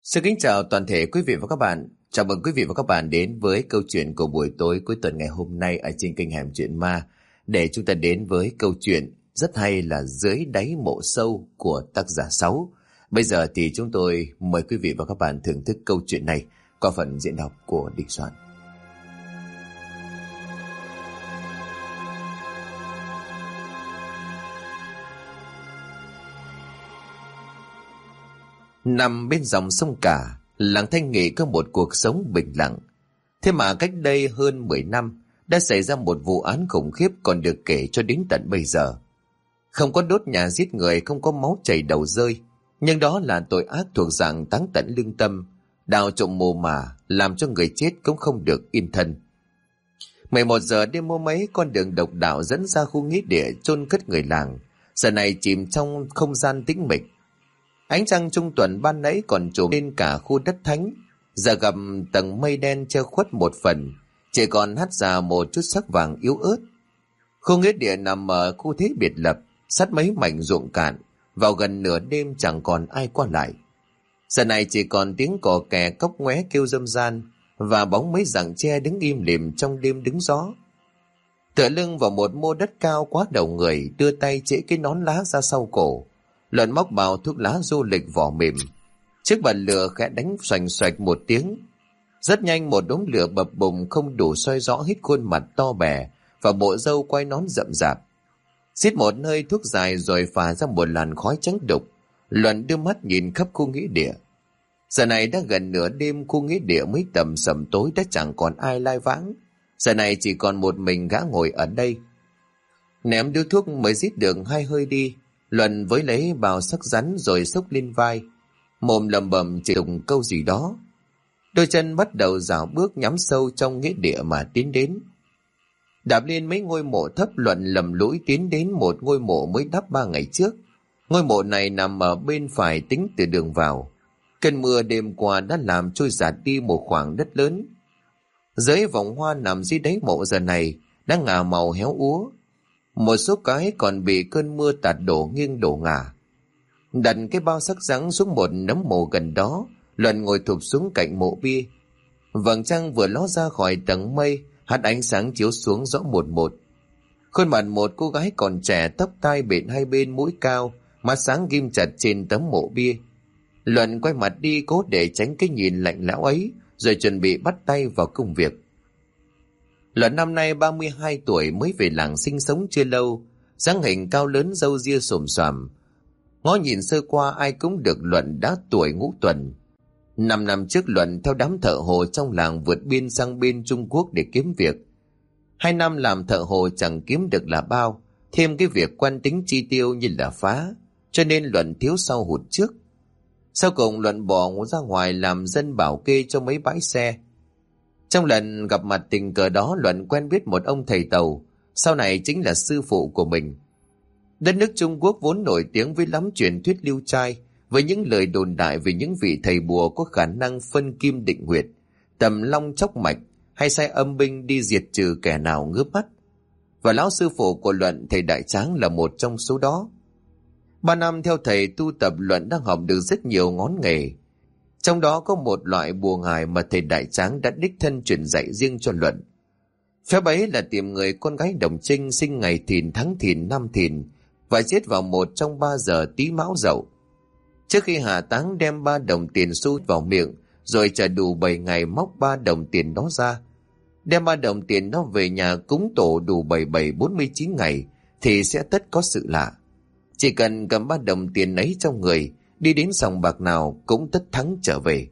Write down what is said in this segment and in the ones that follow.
Xin kính chào toàn thể quý vị và các bạn. Chào mừng quý vị và các bạn đến với câu chuyện của buổi tối cuối tuần ngày hôm nay ở trên kênh Hẻm Chuyện Ma, để chúng ta đến với câu chuyện rất hay là Dưới đáy mộ sâu của tác giả Sáu. Bây giờ thì chúng tôi mời quý vị và các bạn thưởng thức câu chuyện này qua phần diễn đọc của Đình Soạn. Nằm bên dòng sông Cả, làng Thanh Nghị có một cuộc sống bình lặng. Thế mà cách đây hơn 10 năm đã xảy ra một vụ án khủng khiếp còn được kể cho đến tận bây giờ. Không có đốt nhà giết người, không có máu chảy đầu rơi, nhưng đó là tội ác thuộc dạng táng tận lương tâm, đào trộm mồ mả, làm cho người chết cũng không được yên thân. 11 giờ đêm hôm ấy, con đường độc đạo dẫn ra khu nghĩa địa chôn cất người làng giờ này chìm trong không gian tĩnh mịch. Ánh trăng trung tuần ban nãy còn trùm lên cả khu đất thánh, giờ gặp tầng mây đen che khuất một phần, chỉ còn hắt ra một chút sắc vàng yếu ớt. Khu nghĩa địa nằm ở khu thế biệt lập, sát mấy mảnh ruộng cạn, vào gần nửa đêm chẳng còn ai qua lại. Giờ này chỉ còn tiếng cò kè cóc ngoé kêu râm ran và bóng mấy rặng tre đứng im lìm trong đêm đứng gió. Tựa lưng vào một mô đất cao quá đầu người, đưa tay chĩa cái nón lá ra sau cổ, Luận móc bào thuốc lá du lịch vỏ mềm. Chiếc bật lửa khẽ đánh xoành xoạch một tiếng. Rất nhanh một đống lửa bập bùng không đủ soi rõ hết khuôn mặt to bè và bộ râu quai nón rậm rạp. Xít một hơi thuốc dài rồi phả ra một làn khói trắng đục. Luận đưa mắt nhìn khắp khu nghĩa địa. Giờ này đã gần nửa đêm, khu nghĩa địa mới tầm sầm tối đã chẳng còn ai lai vãng. Giờ này chỉ còn một mình gã ngồi ở đây. Ném điếu thuốc mới rít được 2 hơi đi, Luận với lấy bào sắc rắn rồi xốc lên vai, mồm lầm bầm chỉ đùng câu gì đó. Đôi chân bắt đầu dạo bước nhắm sâu trong nghĩa địa mà tiến đến. Đạp lên mấy ngôi mộ thấp, Luận lầm lũi tiến đến một ngôi mộ mới đắp 3 ngày trước. Ngôi mộ này nằm ở bên phải tính từ đường vào. Cơn mưa đêm qua đã làm trôi dạt đi một khoảng đất lớn. Dưới vòng hoa nằm dưới đáy mộ giờ này đã ngả màu héo úa. Một số cái còn bị cơn mưa tạt đổ nghiêng đổ ngả. Đặt cái bao sắc rắn xuống một nấm mộ gần đó, Luận ngồi thụp xuống cạnh mộ bia. Vầng trăng vừa ló ra khỏi tầng mây, hắt ánh sáng chiếu xuống rõ một một. Khuôn mặt một cô gái còn trẻ, tóc tai bện hai bên, mũi cao, mắt sáng ghim chặt trên tấm mộ bia. Luận quay mặt đi cố để tránh cái nhìn lạnh lẽo ấy, rồi chuẩn bị bắt tay vào công việc. Luận năm nay 32 tuổi, mới về làng sinh sống chưa lâu, dáng hình cao lớn, râu ria xồm xoàm. Ngó nhìn sơ qua ai cũng được Luận đã tuổi ngũ tuần. 5 năm trước Luận theo đám thợ hồ trong làng vượt biên sang bên Trung Quốc để kiếm việc. 2 năm làm thợ hồ chẳng kiếm được là bao, thêm cái việc quan tính chi tiêu như là phá, cho nên Luận thiếu sau hụt trước. Sau cùng Luận bỏ ra ngoài làm dân bảo kê cho mấy bãi xe. Trong lần gặp mặt tình cờ đó, Luận quen biết một ông thầy Tàu, sau này chính là sư phụ của mình. Đất nước Trung Quốc vốn nổi tiếng với lắm truyền thuyết lưu trai, với những lời đồn đại về những vị thầy bùa có khả năng phân kim định huyệt, tầm long chóc mạch, hay sai âm binh đi diệt trừ kẻ nào ngước mắt. Và lão sư phụ của Luận, thầy Đại Tráng, là một trong số đó. 3 năm theo thầy tu tập, Luận đang học được rất nhiều ngón nghề. Trong đó có một loại bùa ngải mà thầy Đại Tráng đã đích thân truyền dạy riêng cho Luận. Phép ấy là tìm người con gái đồng trinh sinh ngày Thìn tháng Thìn năm Thìn và giết vào một trong 3 giờ Tý Mão Dậu. Trước khi hạ táng đem 3 đồng tiền xu vào miệng, rồi chờ đủ 7 ngày móc 3 đồng tiền đó ra. Đem 3 đồng tiền đó về nhà cúng tổ đủ 4749 ngày thì sẽ tất có sự lạ. Chỉ cần cầm 3 đồng tiền ấy trong người, đi đến sòng bạc nào cũng tất thắng trở về.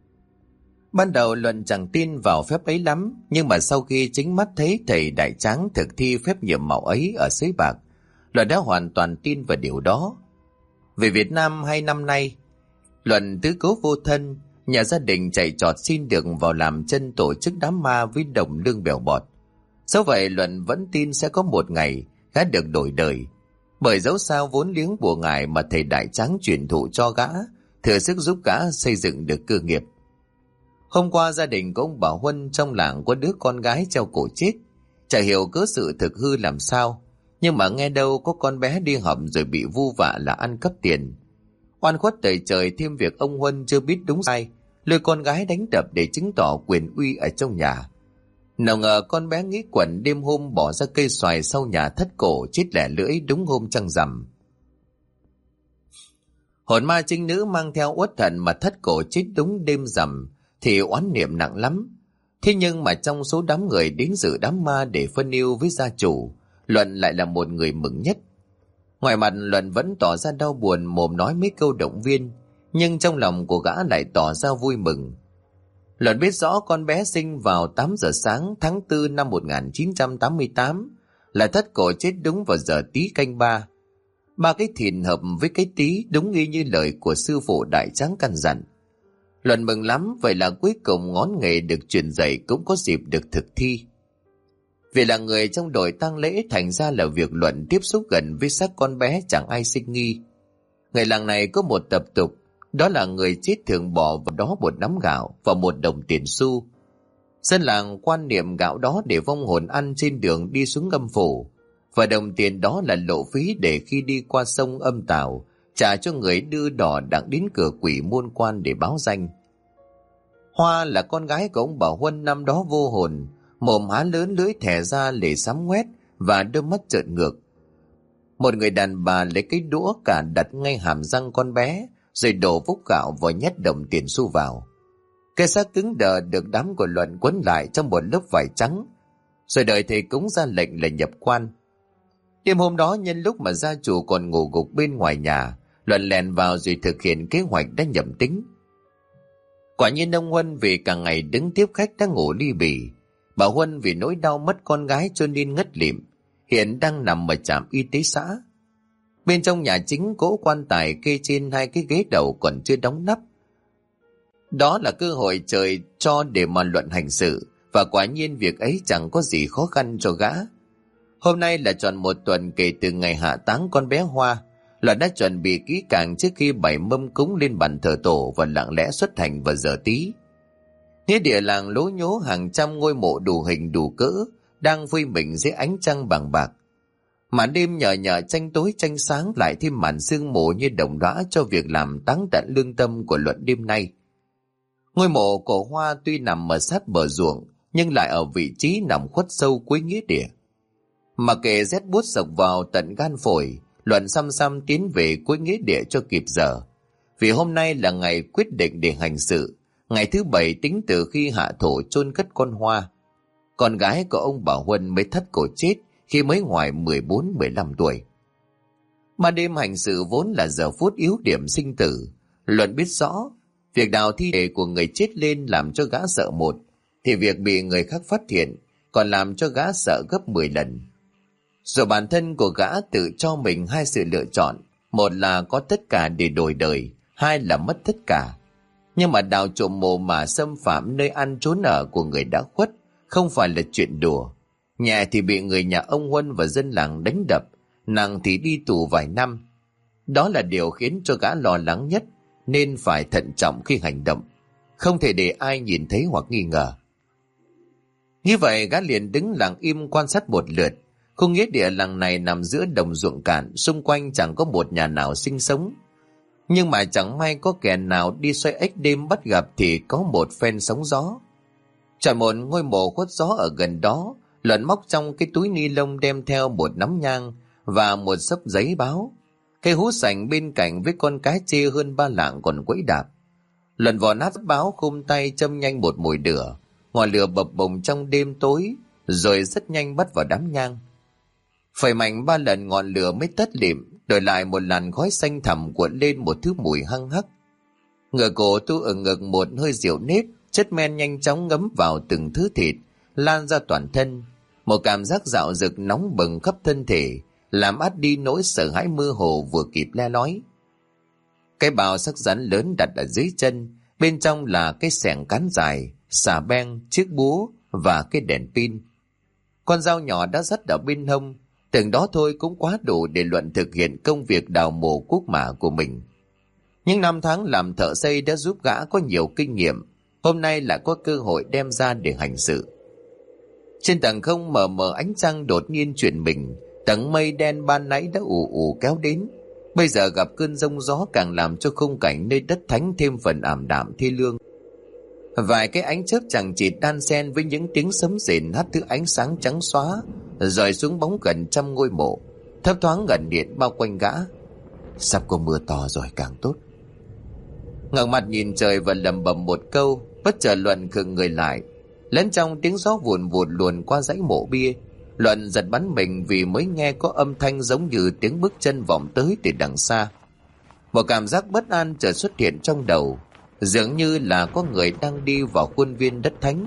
Ban đầu Luận chẳng tin vào phép ấy lắm, nhưng mà sau khi chính mắt thấy thầy Đại Tráng thực thi phép nhiệm màu ấy ở sới bạc, Luận đã hoàn toàn tin vào điều đó. Về Việt Nam 2 năm nay, Luận tứ cố vô thân, nhà gia đình chạy trọt xin được vào làm chân tổ chức đám ma với đồng lương bèo bọt. Dẫu vậy Luận vẫn tin sẽ có một ngày gã được đổi đời, bởi dẫu sao vốn liếng bùa ngải mà thầy Đại Tráng truyền thụ cho gã thừa sức giúp gã xây dựng được cơ nghiệp. Hôm qua gia đình của ông Bảo Huân trong làng có đứa con gái treo cổ chết, chả hiểu cớ sự thực hư làm sao, nhưng mà nghe đâu có con bé đi học rồi bị vu vạ là ăn cắp tiền. Oan khuất tày trời, thêm việc ông Huân chưa biết đúng sai, lôi con gái đánh đập để chứng tỏ quyền uy ở trong nhà. Nào ngờ con bé nghĩ quẩn đêm hôm bỏ ra cây xoài sau nhà thất cổ chết lẻ lưỡi đúng hôm trăng rằm. Hồn ma trinh nữ mang theo uất hận mà thất cổ chết đúng đêm rằm thì oán niệm nặng lắm. Thế nhưng mà trong số đám người đến dự đám ma để phân ưu với gia chủ, Luận lại là một người mừng nhất. Ngoài mặt Luận vẫn tỏ ra đau buồn, mồm nói mấy câu động viên, nhưng trong lòng của gã lại tỏ ra vui mừng. Luận biết rõ con bé sinh vào 8 giờ sáng tháng 4 năm 1988, là thất cổ chết đúng vào giờ Tý canh 3. Ba cái thìn hợp với cái Tý đúng y như lời của sư phụ đại tráng căn dặn. Luận mừng lắm, vậy là cuối cùng ngón nghề được truyền dạy cũng có dịp được thực thi. Vì là người trong đội tang lễ, thành ra là việc Luận tiếp xúc gần với xác con bé chẳng ai sinh nghi. Người làng này có một tập tục, đó là người chết thường bỏ vào đó một nắm gạo và một đồng tiền xu. Dân làng quan niệm gạo đó để vong hồn ăn trên đường đi xuống âm phủ, và đồng tiền đó là lộ phí để khi đi qua sông âm tào trả cho người đưa đò đặng đến cửa quỷ môn quan để báo danh. Hoa là con gái của ông Bảo Huân năm đó vô hồn, mồm há lớn, lưỡi thẻ ra lệ sám ngoét và đôi mắt trợn ngược. Một người đàn bà lấy cái đũa cả đặt ngay hàm răng con bé, rồi đổ vốc gạo và nhét đồng tiền xu vào. Cái xác cứng đờ được đám của Luận quấn lại trong một lớp vải trắng, rồi đợi thầy cúng ra lệnh là nhập quan. Đêm hôm đó, nhân lúc mà gia chủ còn ngủ gục bên ngoài nhà, Luận lèn vào rồi thực hiện kế hoạch đã nhầm tính. Quả nhiên ông Huân vì cả ngày đứng tiếp khách đã ngủ ly bì. Bà Huân vì nỗi đau mất con gái cho nên ngất lịm, hiện đang nằm ở trạm y tế xã. Bên trong nhà chính, cỗ quan tài kê trên hai cái ghế đầu còn chưa đóng nắp. Đó là cơ hội trời cho để mà Luận hành sự, và quả nhiên việc ấy chẳng có gì khó khăn cho gã. Hôm nay là tròn một tuần kể từ ngày hạ táng con bé Hoa. Luận đã chuẩn bị kỹ càng trước khi bày mâm cúng lên bàn thờ tổ và lặng lẽ xuất hành vào giờ Tý. Nghĩa địa làng lố nhố hàng trăm ngôi mộ đủ hình đủ cỡ đang vây mình dưới ánh trăng bằng bạc. Màn đêm nhờ nhờ tranh tối tranh sáng lại thêm màn sương mù như đồng đóa cho việc làm táng tận lương tâm của Luận đêm nay. Ngôi mộ của Hoa tuy nằm ở sát bờ ruộng, nhưng lại ở vị trí nằm khuất sâu cuối nghĩa địa. Mà kệ rét buốt sộc vào tận gan phổi, Luận xăm xăm tiến về cuối nghĩa địa cho kịp giờ. Vì hôm nay là ngày quyết định để hành sự, ngày thứ 7 tính từ khi hạ thổ chôn cất con Hoa. Con gái của ông Bảo Huân mới thất cổ chết khi mới ngoài 14-15 tuổi. Mà đêm hành sự vốn là giờ phút yếu điểm sinh tử. Luận biết rõ, việc đào thi thể của người chết lên làm cho gã sợ một, thì việc bị người khác phát hiện còn làm cho gã sợ gấp 10 lần. Rồi bản thân của gã tự cho mình hai sự lựa chọn, một là có tất cả để đổi đời, hai là mất tất cả. Nhưng mà đào trộm mộ mà xâm phạm nơi ăn trốn ở của người đã khuất không phải là chuyện đùa. Nhẹ thì bị người nhà ông Huân và dân làng đánh đập, nặng thì đi tù vài năm. Đó là điều khiến cho gã lo lắng nhất, nên phải thận trọng khi hành động, không thể để ai nhìn thấy hoặc nghi ngờ. Như vậy gã liền đứng lặng im quan sát một lượt. Khu nghĩa địa làng này nằm giữa đồng ruộng cạn, xung quanh chẳng có một nhà nào sinh sống. Nhưng mà chẳng may có kẻ nào đi xoay ếch đêm bắt gặp thì có một phen sóng gió. Chọn một ngôi mộ khuất gió ở gần đó, Luận móc trong cái túi ni lông đem theo một nắm nhang và một xấp giấy báo. Cây hú sành bên cạnh với con cá chê hơn 3 lạng còn quẫy đạp. Luận vò nát báo, khum tay châm nhanh một mồi lửa, ngọn lửa bập bùng trong đêm tối, rồi rất nhanh bắt vào đám nhang. Phải mạnh 3 lần ngọn lửa mới tắt lịm, đổi lại một làn khói xanh thẳm cuộn lên một thứ mùi hăng hắc. Ngửa cổ tu ở ngực một hơi rượu nếp, chất men nhanh chóng ngấm vào từng thứ thịt, lan ra toàn thân. Một cảm giác dạo dực nóng bừng khắp thân thể, làm át đi nỗi sợ hãi mơ hồ vừa kịp le lói. Cái bào sắc rắn lớn đặt ở dưới chân, bên trong là cái xẻng cán dài, xà beng, chiếc búa và cái đèn pin. Con dao nhỏ đã dắt ở bên hông, từng đó thôi cũng quá đủ để Luận thực hiện công việc đào mồ cuốc mả của mình. Những năm tháng làm thợ xây đã giúp gã có nhiều kinh nghiệm, hôm nay lại có cơ hội đem ra để hành sự. Trên tầng không mờ mờ ánh trăng đột nhiên chuyển mình, tầng mây đen ban nãy đã ù ù kéo đến. Bây giờ gặp cơn giông gió càng làm cho khung cảnh nơi đất thánh thêm phần ảm đạm thê lương. Vài cái ánh chớp chằng chịt đan xen với những tiếng sấm rền hắt thứ ánh sáng trắng xóa rọi xuống bóng gần trăm ngôi mộ, thấp thoáng gần điện bao quanh gã. Sắp có mưa to rồi càng tốt. Ngẩng mặt nhìn trời và lẩm bẩm một câu, bất chợt Luận khựng người lại. Lẫn trong tiếng gió vùn vụt luồn qua dãy mộ bia, Luận giật bắn mình vì mới nghe có âm thanh giống như tiếng bước chân vọng tới từ đằng xa. Một cảm giác bất an chợt xuất hiện trong đầu, dường như là có người đang đi vào khuôn viên đất thánh.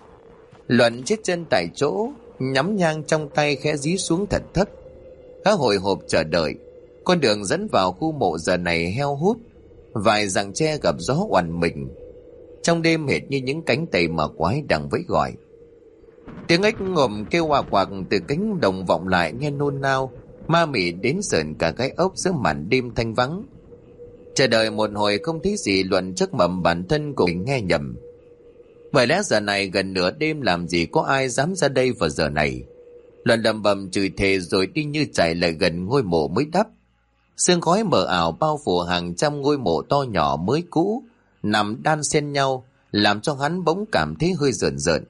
Luận chết chân tại chỗ, nhắm nhang trong tay khẽ dí xuống thật thấp. Gã hồi hộp chờ đợi. Con đường dẫn vào khu mộ giờ này heo hút, vài rặng tre gặp gió oằn mình. Trong đêm hệt như những cánh tay mà quái đang vẫy gọi. Tiếng ếch ngồm kêu quạc quạc từ cánh đồng vọng lại nghe nôn nao, ma mị đến sởn cả gai ốc giữa màn đêm thanh vắng. Chờ đợi một hồi không thấy gì, Luận chắc mầm bản thân của mình nghe nhầm. Bởi lẽ giờ này gần nửa đêm làm gì có ai dám ra đây vào giờ này. Luận lầm bầm chửi thề rồi đi như chạy lại gần ngôi mộ mới đắp. Sương khói mờ ảo bao phủ hàng trăm ngôi mộ to nhỏ mới cũ nằm đan xen nhau, làm cho hắn bỗng cảm thấy hơi rợn rợn.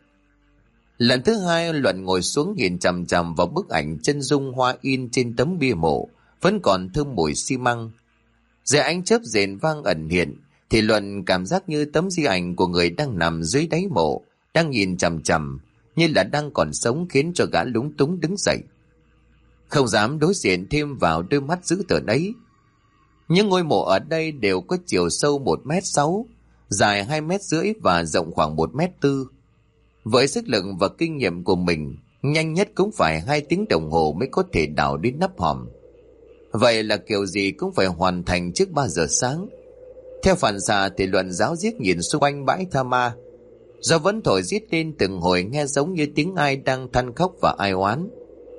Lần thứ hai, Luận ngồi xuống nhìn chằm chằm vào bức ảnh chân dung hoa in trên tấm bia mộ, vẫn còn thơm mùi xi măng. Dưới ánh chớp rền vang ẩn hiện, thì Luận cảm giác như tấm di ảnh của người đang nằm dưới đáy mộ, đang nhìn chằm chằm, như là đang còn sống, khiến cho gã lúng túng đứng dậy. Không dám đối diện thêm vào đôi mắt dữ tợn ấy. Những ngôi mộ ở đây đều có chiều sâu 1m6, dài 2,5 m và rộng khoảng 1m4. Với sức lực và kinh nghiệm của mình, nhanh nhất cũng phải 2 tiếng đồng hồ mới có thể đào đến nắp hòm. Vậy là kiểu gì cũng phải hoàn thành trước 3 giờ sáng. Theo phản xạ thì Luận ráo riết nhìn xung quanh bãi tha ma. Gió vẫn thổi rít lên từng hồi, nghe giống như tiếng ai đang than khóc và ai oán.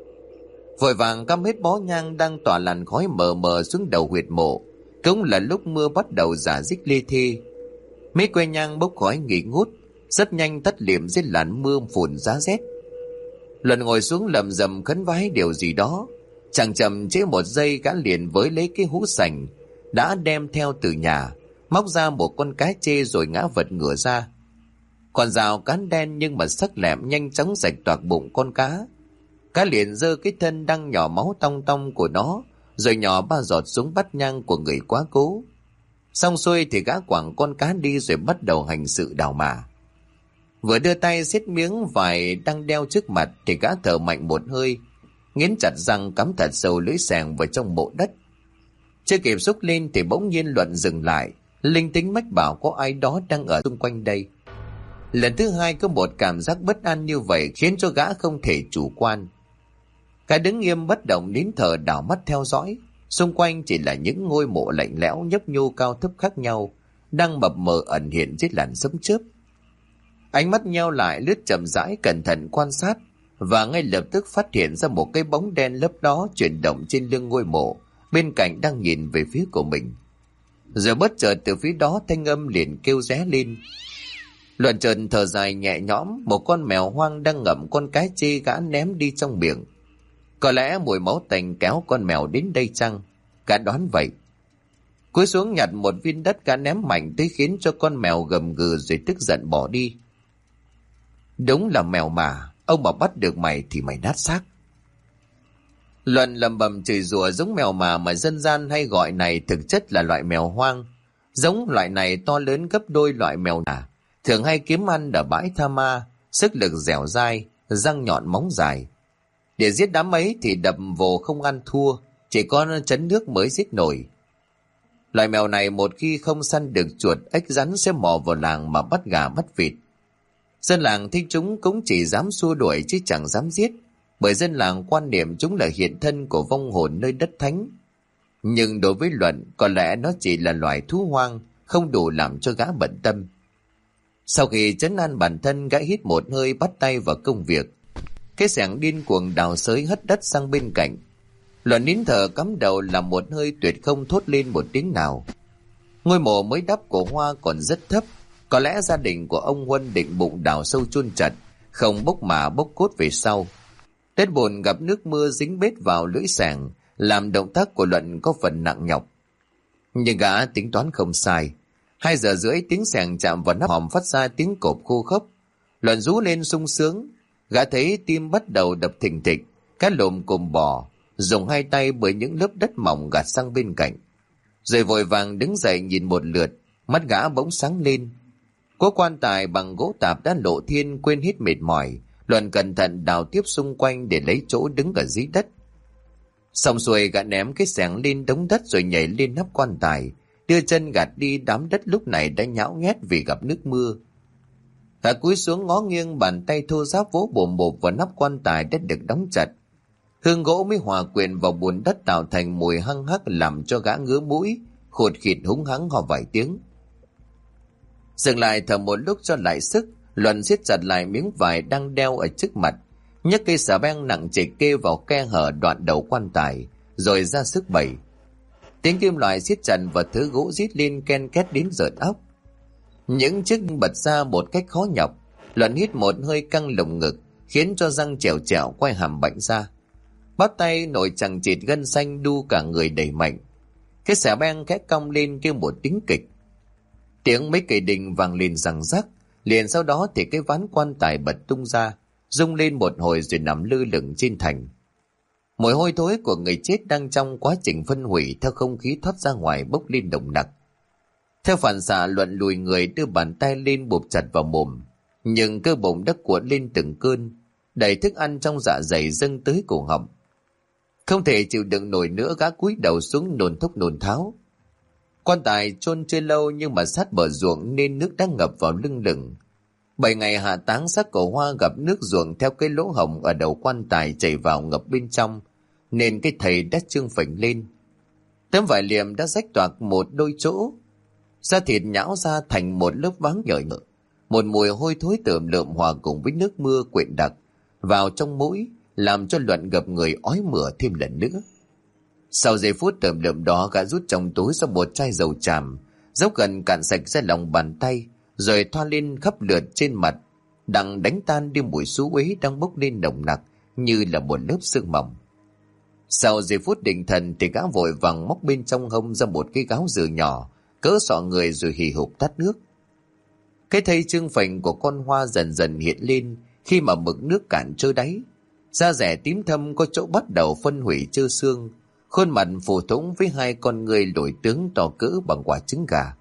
Vội vàng cắm hết bó nhang đang tỏa làn khói mờ mờ xuống đầu huyệt mộ. Cũng là lúc mưa bắt đầu rả rích lê thê. Mấy que nhang bốc khói nghỉ ngút, rất nhanh tắt liệm dưới làn mưa phùn giá rét. Luận ngồi xuống lầm rầm khấn vái điều gì đó. Chẳng chậm chế một giây, gã liền với lấy cái hũ sành đã đem theo từ nhà, móc ra một con cá chê rồi ngã vật ngửa ra. Con dao cán đen nhưng mà sắc lẹm nhanh chóng rạch toạc bụng con cá. Cá liền giơ cái thân đang nhỏ máu tong tong của nó, rồi nhỏ 3 giọt xuống bát nhang của người quá cố. Xong xuôi thì gã quẳng con cá đi rồi bắt đầu hành sự đào mả. Vừa đưa tay xiết miếng vải đang đeo trước mặt thì gã thở mạnh một hơi, nghiến chặt răng cắm thật sâu lưỡi xẻng vào trong mộ đất. Chưa kịp xúc lên thì bỗng nhiên Luận dừng lại, linh tính mách bảo có ai đó đang ở xung quanh đây. Lần thứ hai có một cảm giác bất an như vậy khiến cho gã không thể chủ quan. Gã đứng nghiêm bất động, nín thở đảo mắt theo dõi. Xung quanh chỉ là những ngôi mộ lạnh lẽo nhấp nhô cao thấp khác nhau, đang mập mờ ẩn hiện dưới làn sấm chớp. Ánh mắt nheo lại, lướt chậm rãi cẩn thận quan sát, và ngay lập tức phát hiện ra một cái bóng đen lấp đó chuyển động trên lưng ngôi mộ, bên cạnh đang nhìn về phía của mình. Rồi bất chợt từ phía đó thanh âm liền kêu ré lên. Luận chợt thở dài nhẹ nhõm, một con mèo hoang đang ngậm con cái chê gã ném đi trong miệng. Có lẽ mùi máu tanh kéo con mèo đến đây chăng? Gã đoán vậy. Cúi xuống nhặt một viên đất gã ném mạnh tới khiến cho con mèo gầm gừ rồi tức giận bỏ đi. Đúng là mèo mà, ông mà bắt được mày thì mày nát xác. Luận lầm bầm chửi rủa giống mèo mà dân gian hay gọi này thực chất là loại mèo hoang. Giống loại này to lớn gấp đôi loại mèo nà, thường hay kiếm ăn ở bãi tha ma, sức lực dẻo dai, răng nhọn móng dài. Để giết đám ấy thì đập vồ không ăn thua, chỉ có trấn nước mới giết nổi. Loại mèo này một khi không săn được chuột, ếch rắn sẽ mò vào làng mà bắt gà bắt vịt. Dân làng thấy chúng cũng chỉ dám xua đuổi chứ chẳng dám giết, bởi dân làng quan niệm chúng là hiện thân của vong hồn nơi đất thánh. Nhưng đối với Luận, có lẽ nó chỉ là loài thú hoang, không đủ làm cho gã bận tâm. Sau khi trấn an bản thân, gã hít một hơi bắt tay vào công việc. Cái xẻng điên cuồng đào xới hất đất sang bên cạnh. Luận nín thở cắm đầu làm một hơi tuyệt không thốt lên một tiếng nào. Ngôi mộ mới đắp của Hoa còn rất thấp, có lẽ gia đình của ông Huân định bụng đào sâu chôn chặt, không bốc mả bốc cốt về sau. Đất bùn gặp nước mưa dính bết vào lưỡi xẻng, làm động tác của Luận có phần nặng nhọc. Nhưng gã tính toán không sai. 2 giờ rưỡi tiếng xèng chạm vào nắp hòm phát ra tiếng cộp khô khốc. Luận rú lên sung sướng. Gã thấy tim bắt đầu đập thình thịch, cá lồm cồm bò, dùng 2 tay bởi những lớp đất mỏng gạt sang bên cạnh. Rồi vội vàng đứng dậy nhìn một lượt, mắt gã bỗng sáng lên. Cố quan tài bằng gỗ tạp đã lộ thiên, quên hết mệt mỏi. Luận cẩn thận đào tiếp xung quanh để lấy chỗ đứng ở dưới đất. Xong xuôi gã ném cái xẻng lên đống đất rồi nhảy lên nắp quan tài, đưa chân gạt đi đám đất lúc này đã nhão nhét vì gặp nước mưa. Gã cúi xuống ngó nghiêng, bàn tay thô ráp vỗ bồm bộp vào nắp quan tài đã được đóng chặt. Hương gỗ mới hòa quyện vào bùn đất tạo thành mùi hăng hắc làm cho gã ngứa mũi, khụt khịt húng hắng ho vài tiếng. Dừng lại thở một lúc cho lại sức, Luận siết chặt lại miếng vải đang đeo ở trước mặt, nhấc cây xà beng nặng trịch kê vào khe hở đoạn đầu quan tài, rồi ra sức bẩy. Tiếng kim loại siết chặt và thứ gỗ rít lên ken két đến rợn óc. Những chiếc bật ra một cách khó nhọc. Luận hít một hơi căng lồng ngực, khiến cho răng trèo trèo quay hàm bệnh ra. Bắp tay nổi chằng chịt gân xanh đu cả người đẩy mạnh. Cái xà beng khẽ cong lên kêu một tiếng kịch. Tiếng mấy cây đình vang lên răng rắc. Liền sau đó thì cái ván quan tài bật tung ra, rung lên một hồi rồi nằm lơ lửng trên thành. Mùi hôi thối của người chết đang trong quá trình phân hủy theo không khí thoát ra ngoài bốc lên nồng nặc. Theo phản xạ, Luận lùi người đưa bàn tay lên bụp chặt vào mồm, nhưng cơ bụng đã cuộn lên từng cơn, đẩy thức ăn trong dạ dày dâng tới cổ họng. Không thể chịu đựng nổi nữa, gã cúi đầu xuống nôn thốc nôn tháo. Quan tài chôn chưa lâu nhưng mà sát bờ ruộng nên nước đã ngập vào lưng lửng. 7 ngày hạ táng, xác của Hoa gặp nước ruộng theo cái lỗ hổng ở đầu quan tài chảy vào ngập bên trong, nên cái thầy đã trương phình lên. Tấm vải liệm đã rách toạc một đôi chỗ, da thịt nhão ra thành một lớp váng nhợt nhợ. Một mùi hôi thối tởm lợm hòa cùng với nước mưa quyện đặc vào trong mũi, làm cho Luận gập người ói mửa thêm lần nữa. Sau giây phút tởm lợm đó, gã rút trong túi ra một chai dầu tràm, dốc gần cạn sạch ra lòng bàn tay, rồi thoa lên khắp lượt trên mặt, đặng đánh tan đi mùi xú uế đang bốc lên nồng nặc như là một lớp sương mỏng. Sau giây phút định thần thì gã vội vàng móc bên trong hông ra một cái gáo dừa nhỏ, cỡ sọ người rồi hì hục tắt nước. Cái thây trương phình của con Hoa dần dần hiện lên khi mà mực nước cạn trơ đáy. Da rẻ tím thâm có chỗ bắt đầu phân hủy trơ xương, khuôn mặt phù thủng với 2 con người lồi tướng to cỡ bằng quả trứng gà.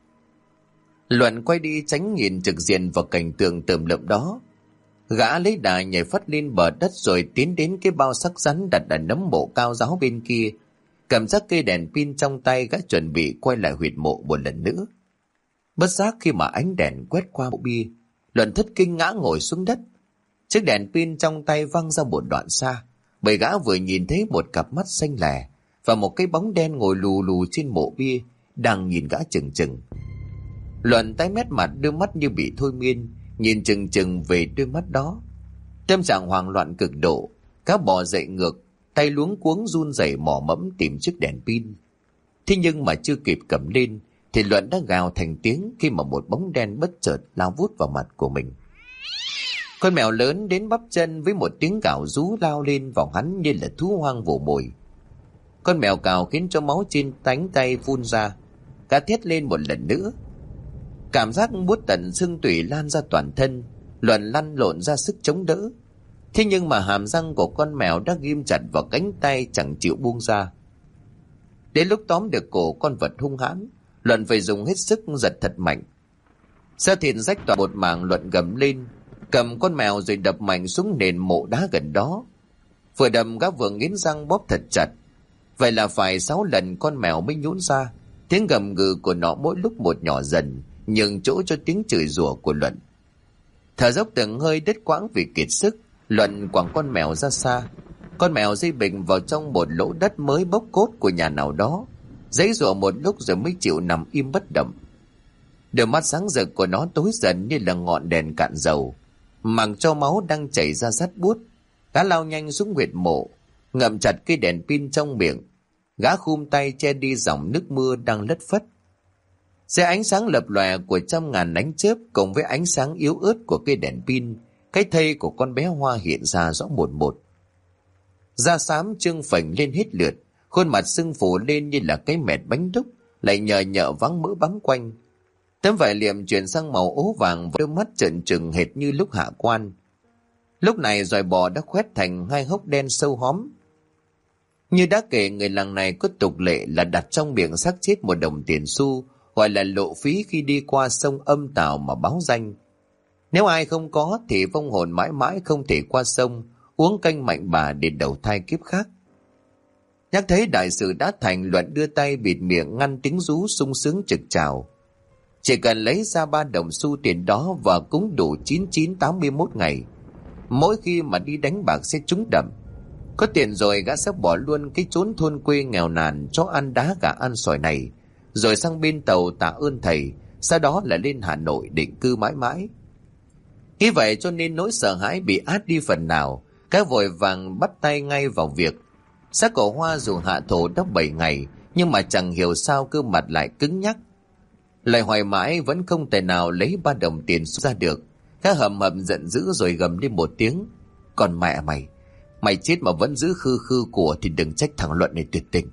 Luận quay đi tránh nhìn trực diện vào cảnh tượng tởm lợm đó. Gã lấy đà nhảy phát lên bờ đất rồi tiến đến cái bao sắc rắn đặt ở nấm mộ cao giáo bên kia. Cầm giác cây đèn pin trong tay, gã chuẩn bị quay lại huyệt mộ một lần nữa. Bất giác khi mà ánh đèn quét qua mộ bia, Luận thất kinh ngã ngồi xuống đất. Chiếc đèn pin trong tay văng ra một đoạn xa, bởi gã vừa nhìn thấy một cặp mắt xanh lẻ và một cái bóng đen ngồi lù lù trên mộ bia đang nhìn gã chừng chừng. Luận tái mét mặt, đôi mắt như bị thôi miên, nhìn chừng chừng về đôi mắt đó. Tâm trạng hoảng loạn cực độ, gã bò dậy ngược, tay luống cuống run rẩy mò mẫm tìm chiếc đèn pin. Thế nhưng mà chưa kịp cầm lên thì Luận đã gào thành tiếng khi mà một bóng đen bất chợt lao vút vào mặt của mình. Con mèo lớn đến bắp chân với một tiếng gào rú lao lên vào hắn như là thú hoang vồ mồi. Con mèo cào khiến cho máu trên cánh tay phun ra. Gã thét lên một lần nữa. Cảm giác buốt tận xương tủy lan ra toàn thân. Luận lăn lộn ra sức chống đỡ. Thế nhưng mà hàm răng của con mèo đã ghim chặt vào cánh tay chẳng chịu buông ra. Đến lúc tóm được cổ con vật hung hãn, Luận phải dùng hết sức giật thật mạnh. Da thịt rách toàn một mảng. Luận gầm lên, cầm con mèo rồi đập mạnh xuống nền mộ đá gần đó. Vừa đầm gã vừa nghiến răng bóp thật chặt. Vậy là phải 6 lần con mèo mới nhún ra. Tiếng gầm gừ của nó mỗi lúc một nhỏ dần, nhường chỗ cho tiếng chửi rủa của Luận. Thở dốc từng hơi đứt quãng vì kiệt sức, Luận quẳng con mèo ra xa. Con mèo dây bình vào trong một lỗ đất mới bốc cốt của nhà nào đó, giãy giụa một lúc rồi mới chịu nằm im bất động. Đôi mắt sáng rực của nó tối dần như là ngọn đèn cạn dầu, màng cho máu đang chảy ra rát buốt. Gã lao nhanh xuống huyệt mộ, ngậm chặt cây đèn pin trong miệng. Gã khum tay che đi dòng nước mưa đang lất phất. Dưới ánh sáng lập lòe của trăm ngàn ánh chớp cùng với ánh sáng yếu ớt của cây đèn pin, cái thây của con bé Hoa hiện ra rõ một một. Da xám trương phình lên hết lượt, khuôn mặt sưng phù lên như là cái mẹt bánh đúc, lại nhờ nhợ vắng mỡ bám quanh. Tấm vải liệm chuyển sang màu ố vàng và đôi mắt trợn trừng hệt như lúc hạ quan. Lúc này dòi bò đã khoét thành hai hốc đen sâu hóm. Như đã kể, người làng này có tục lệ là đặt trong miệng xác chết một đồng tiền xu, gọi là lộ phí khi đi qua sông Âm Tào mà báo danh. Nếu ai không có thì vong hồn mãi mãi không thể qua sông uống canh mạnh bà để đầu thai kiếp khác. Nhắc thấy đại sự đã thành, Luận đưa tay bịt miệng ngăn tiếng rú sung sướng trực trào. Chỉ cần lấy ra 3 đồng xu tiền đó và cúng đủ 9981 ngày, mỗi khi mà đi đánh bạc sẽ trúng đậm. Có tiền rồi gã sẽ bỏ luôn cái chốn thôn quê nghèo nàn cho ăn đá gà ăn sỏi này, rồi sang bên Tàu tạ ơn thầy, sau đó là lên Hà Nội định cư mãi mãi. Như vậy cho nên nỗi sợ hãi bị át đi phần nào, các vội vàng bắt tay ngay vào việc. Xác cổ Hoa dù hạ thổ đã 7 ngày, nhưng mà chẳng hiểu sao cơ mặt lại cứng nhắc. Lại hoài mãi vẫn không thể nào lấy 3 đồng tiền ra được. Các hầm hầm giận dữ rồi gầm lên một tiếng: "Còn mẹ mày, mày chết mà vẫn giữ khư khư của thì đừng trách thằng Luận này tuyệt tình."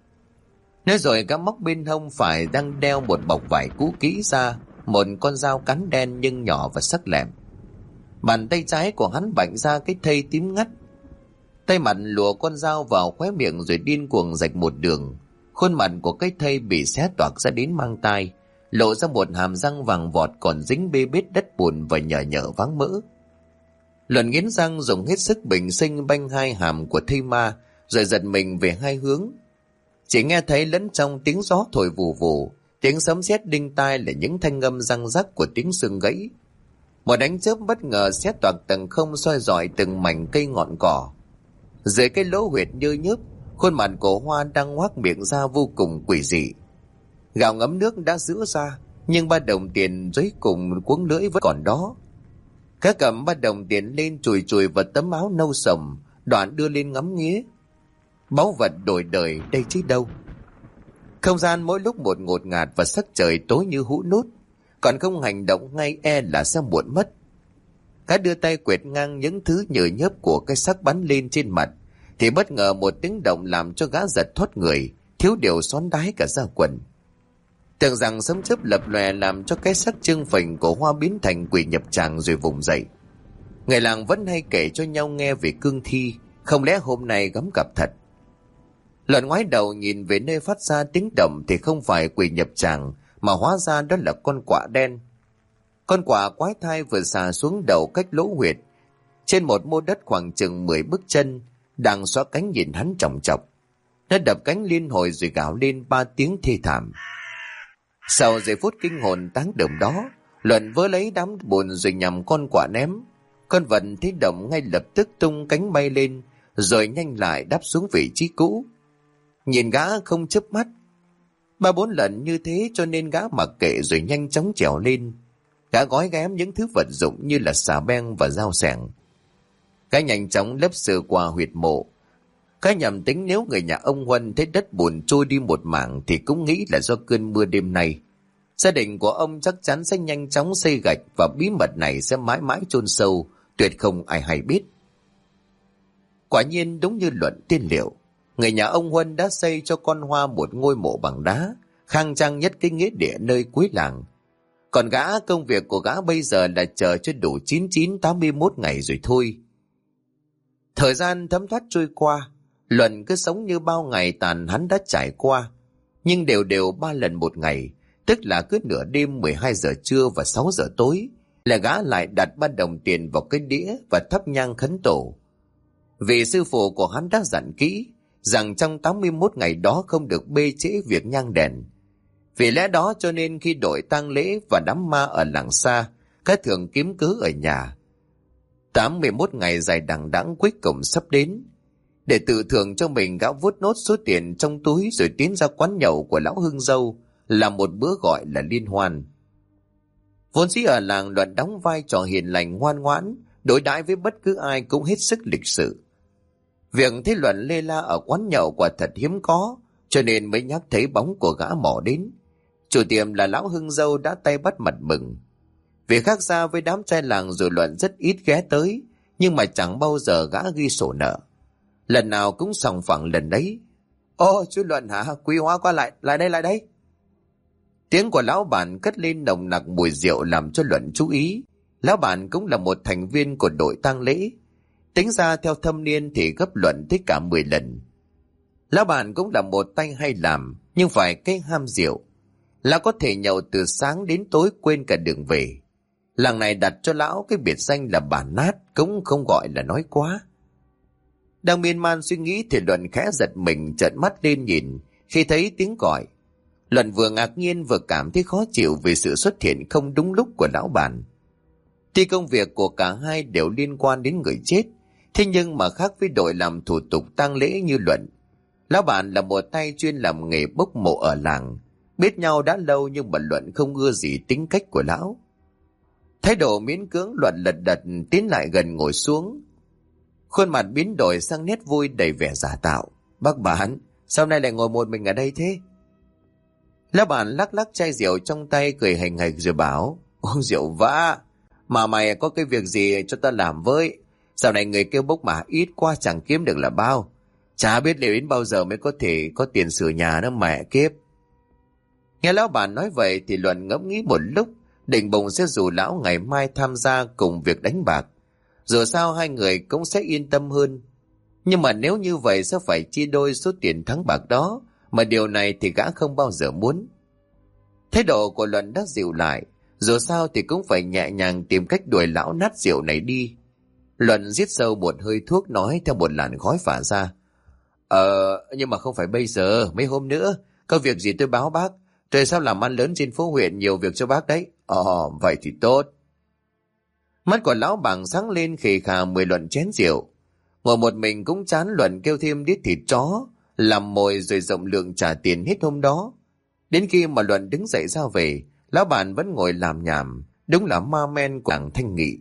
Nói rồi các móc bên hông phải đang đeo một bọc vải cũ kỹ ra một con dao cán đen nhưng nhỏ và sắc lẹm. Bàn tay trái của hắn bạnh ra cái thây tím ngắt. Tay mặt lùa con dao vào khóe miệng rồi điên cuồng rạch một đường. Khuôn mặt của cái thây bị xé toạc ra đến mang tai, lộ ra một hàm răng vàng vọt còn dính bê bết đất bùn và nhờ nhợ váng mỡ. Luận nghiến răng dùng hết sức bình sinh banh hai hàm của thây ma, rồi giật mình về hai hướng. Chỉ nghe thấy lẫn trong tiếng gió thổi vù vù, tiếng sấm sét đinh tai là những thanh âm răng rắc của tiếng xương gãy. Một ánh chớp bất ngờ xé toạc tầng không, soi rọi từng mảnh cây ngọn cỏ. Dưới cái lỗ huyệt nhơ nhớp, khuôn mặt của Hoa đang ngoác miệng ra vô cùng quỷ dị. Gạo ngấm nước đã rữa ra, nhưng 3 đồng tiền dưới cùng cuống lưỡi vẫn còn đó. Các cầm 3 đồng tiền lên chùi chùi vào tấm áo nâu sầm, đoạn đưa lên ngắm nghía. Báu vật đổi đời đây chứ đâu. Không gian mỗi lúc một ngột ngạt và sắc trời tối như hũ nút, còn không hành động ngay e là sẽ muộn mất. Cá đưa tay quệt ngang những thứ nhờ nhớp của cái xác bắn lên trên mặt, thì bất ngờ một tiếng động làm cho gã giật thoát người, thiếu điều xón đái cả da quần. Tưởng rằng sấm chớp lập lòe làm cho cái xác trương phình của Hoa biến thành quỷ nhập tràng rồi vùng dậy. Người làng vẫn hay kể cho nhau nghe về cương thi, không lẽ hôm nay gắm gặp thật. Luận ngoái đầu nhìn về nơi phát ra tiếng động thì không phải quỷ nhập tràng, mà hóa ra đó là con quạ đen. Con quạ quái thai vừa xà xuống đầu cách lỗ huyệt, trên một mô đất khoảng chừng 10 bước chân, đang xóa cánh nhìn hắn chòng chọc. Nó đập cánh liên hồi rồi gào lên 3 tiếng thê thảm. Sau giây phút kinh hồn táng đờm đó, Luận vớ lấy đám bùn rồi nhằm con quạ ném. Con vật thấy động ngay lập tức tung cánh bay lên, rồi nhanh lại đáp xuống vị trí cũ. Nhìn gã không chớp mắt. 3-4 lần như thế cho nên gã mặc kệ rồi nhanh chóng trèo lên. Gã gói ghém những thứ vật dụng như là xà beng và dao xẻng. Gã nhanh chóng lấp sơ qua huyệt mộ. Gã nhầm tính nếu người nhà ông Huân thấy đất bùn trôi đi một mảng thì cũng nghĩ là do cơn mưa đêm nay. Gia đình của ông chắc chắn sẽ nhanh chóng xây gạch và bí mật này sẽ mãi mãi chôn sâu, tuyệt không ai hay biết. Quả nhiên đúng như Luận tiên liệu, người nhà ông Huân đã xây cho con Hoa một ngôi mộ bằng đá, khang trang nhất cái nghĩa địa nơi cuối làng. Còn gã, công việc của gã bây giờ là chờ cho đủ 9981 ngày rồi thôi. Thời gian thấm thoát trôi qua, Luận cứ sống như bao ngày tàn hắn đã trải qua, nhưng đều đều 3 lần một ngày, tức là cứ nửa đêm 12 giờ trưa và 6 giờ tối, là gã lại đặt 3 đồng tiền vào cái đĩa và thắp nhang khấn tổ. Vì sư phụ của hắn đã dặn kỹ rằng trong 81 ngày đó không được bê trễ việc nhang đèn. Vì lẽ đó cho nên khi đội tang lễ và đám ma ở làng xa, các thường kiếm cớ ở nhà. 81 ngày dài đằng đẵng cuối cùng sắp đến. Để tự thưởng cho mình, gã vuốt nốt số tiền trong túi rồi tiến ra quán nhậu của lão Hưng Dâu, làm một bữa gọi là liên hoan. Vốn dĩ ở làng Luận đóng vai trò hiền lành ngoan ngoãn, đối đãi với bất cứ ai cũng hết sức lịch sự. Việc thấy Luận lê la ở quán nhậu quả thật hiếm có, cho nên mới nhắc thấy bóng của gã mò đến. Chủ tiệm là lão Hưng Dâu đã tay bắt mặt mừng. Vì khác xa với đám trai làng rồi Luận rất ít ghé tới, nhưng mà chẳng bao giờ gã ghi sổ nợ. Lần nào cũng sòng phẳng lần đấy. Ô chú Luận hả? Quý hóa qua, lại đây. Tiếng của lão bản cất lên nồng nặc mùi rượu làm cho Luận chú ý. Lão bản cũng là một thành viên của đội tang lễ. Tính ra theo thâm niên thì gấp Luận tới cả 10 lần. Lão bản cũng là một tay hay làm, nhưng phải cái ham rượu. Lão có thể nhậu từ sáng đến tối quên cả đường về. Làng này đặt cho lão cái biệt danh là bản nát, cũng không gọi là nói quá. Đang miên man suy nghĩ thì Luận khẽ giật mình trợn mắt lên nhìn khi thấy tiếng gọi. Luận vừa ngạc nhiên vừa cảm thấy khó chịu vì sự xuất hiện không đúng lúc của lão bản. Tuy công việc của cả hai đều liên quan đến người chết, thế nhưng mà khác với đội làm thủ tục tang lễ như Luận. Lão bản là một tay chuyên làm nghề bốc mộ ở làng. Biết nhau đã lâu nhưng mà Luận không ưa gì tính cách của lão. Thái độ miễn cưỡng, Luận lật đật tiến lại gần ngồi xuống. Khuôn mặt biến đổi sang nét vui đầy vẻ giả tạo. Bác bản, sao nay lại ngồi một mình ở đây thế? Lão bản lắc lắc chai rượu trong tay cười hành hạch rồi bảo, uống rượu vã. Mà mày có cái việc gì cho ta làm với? Dạo này người kêu bốc mà ít quá chẳng kiếm được là bao. Chả biết liệu đến bao giờ mới có thể có tiền sửa nhà nữa mẹ kiếp. Nghe lão bản nói vậy thì Luận ngẫm nghĩ một lúc, định bụng sẽ rủ lão ngày mai tham gia cùng việc đánh bạc. Dù sao hai người cũng sẽ yên tâm hơn. Nhưng mà nếu như vậy sẽ phải chia đôi số tiền thắng bạc đó, mà điều này thì gã không bao giờ muốn. Thái độ của Luận đã dịu lại, dù sao thì cũng phải nhẹ nhàng tìm cách đuổi lão nát rượu này đi. Luận rít sâu một hơi thuốc nói theo một làn khói phả ra. Nhưng mà không phải bây giờ, mấy hôm nữa. Có việc gì tôi báo bác. Trời sao làm ăn lớn trên phố huyện, nhiều việc cho bác đấy. Vậy thì tốt. Mắt của lão bảng sáng lên khề khà 10 Luận chén rượu. Ngồi một mình cũng chán, Luận kêu thêm đít thịt chó, làm mồi rồi rộng lượng trả tiền hết hôm đó. Đến khi mà Luận đứng dậy ra về, lão bản vẫn ngồi làm nhảm, đúng là ma men của làng Thanh Nghị.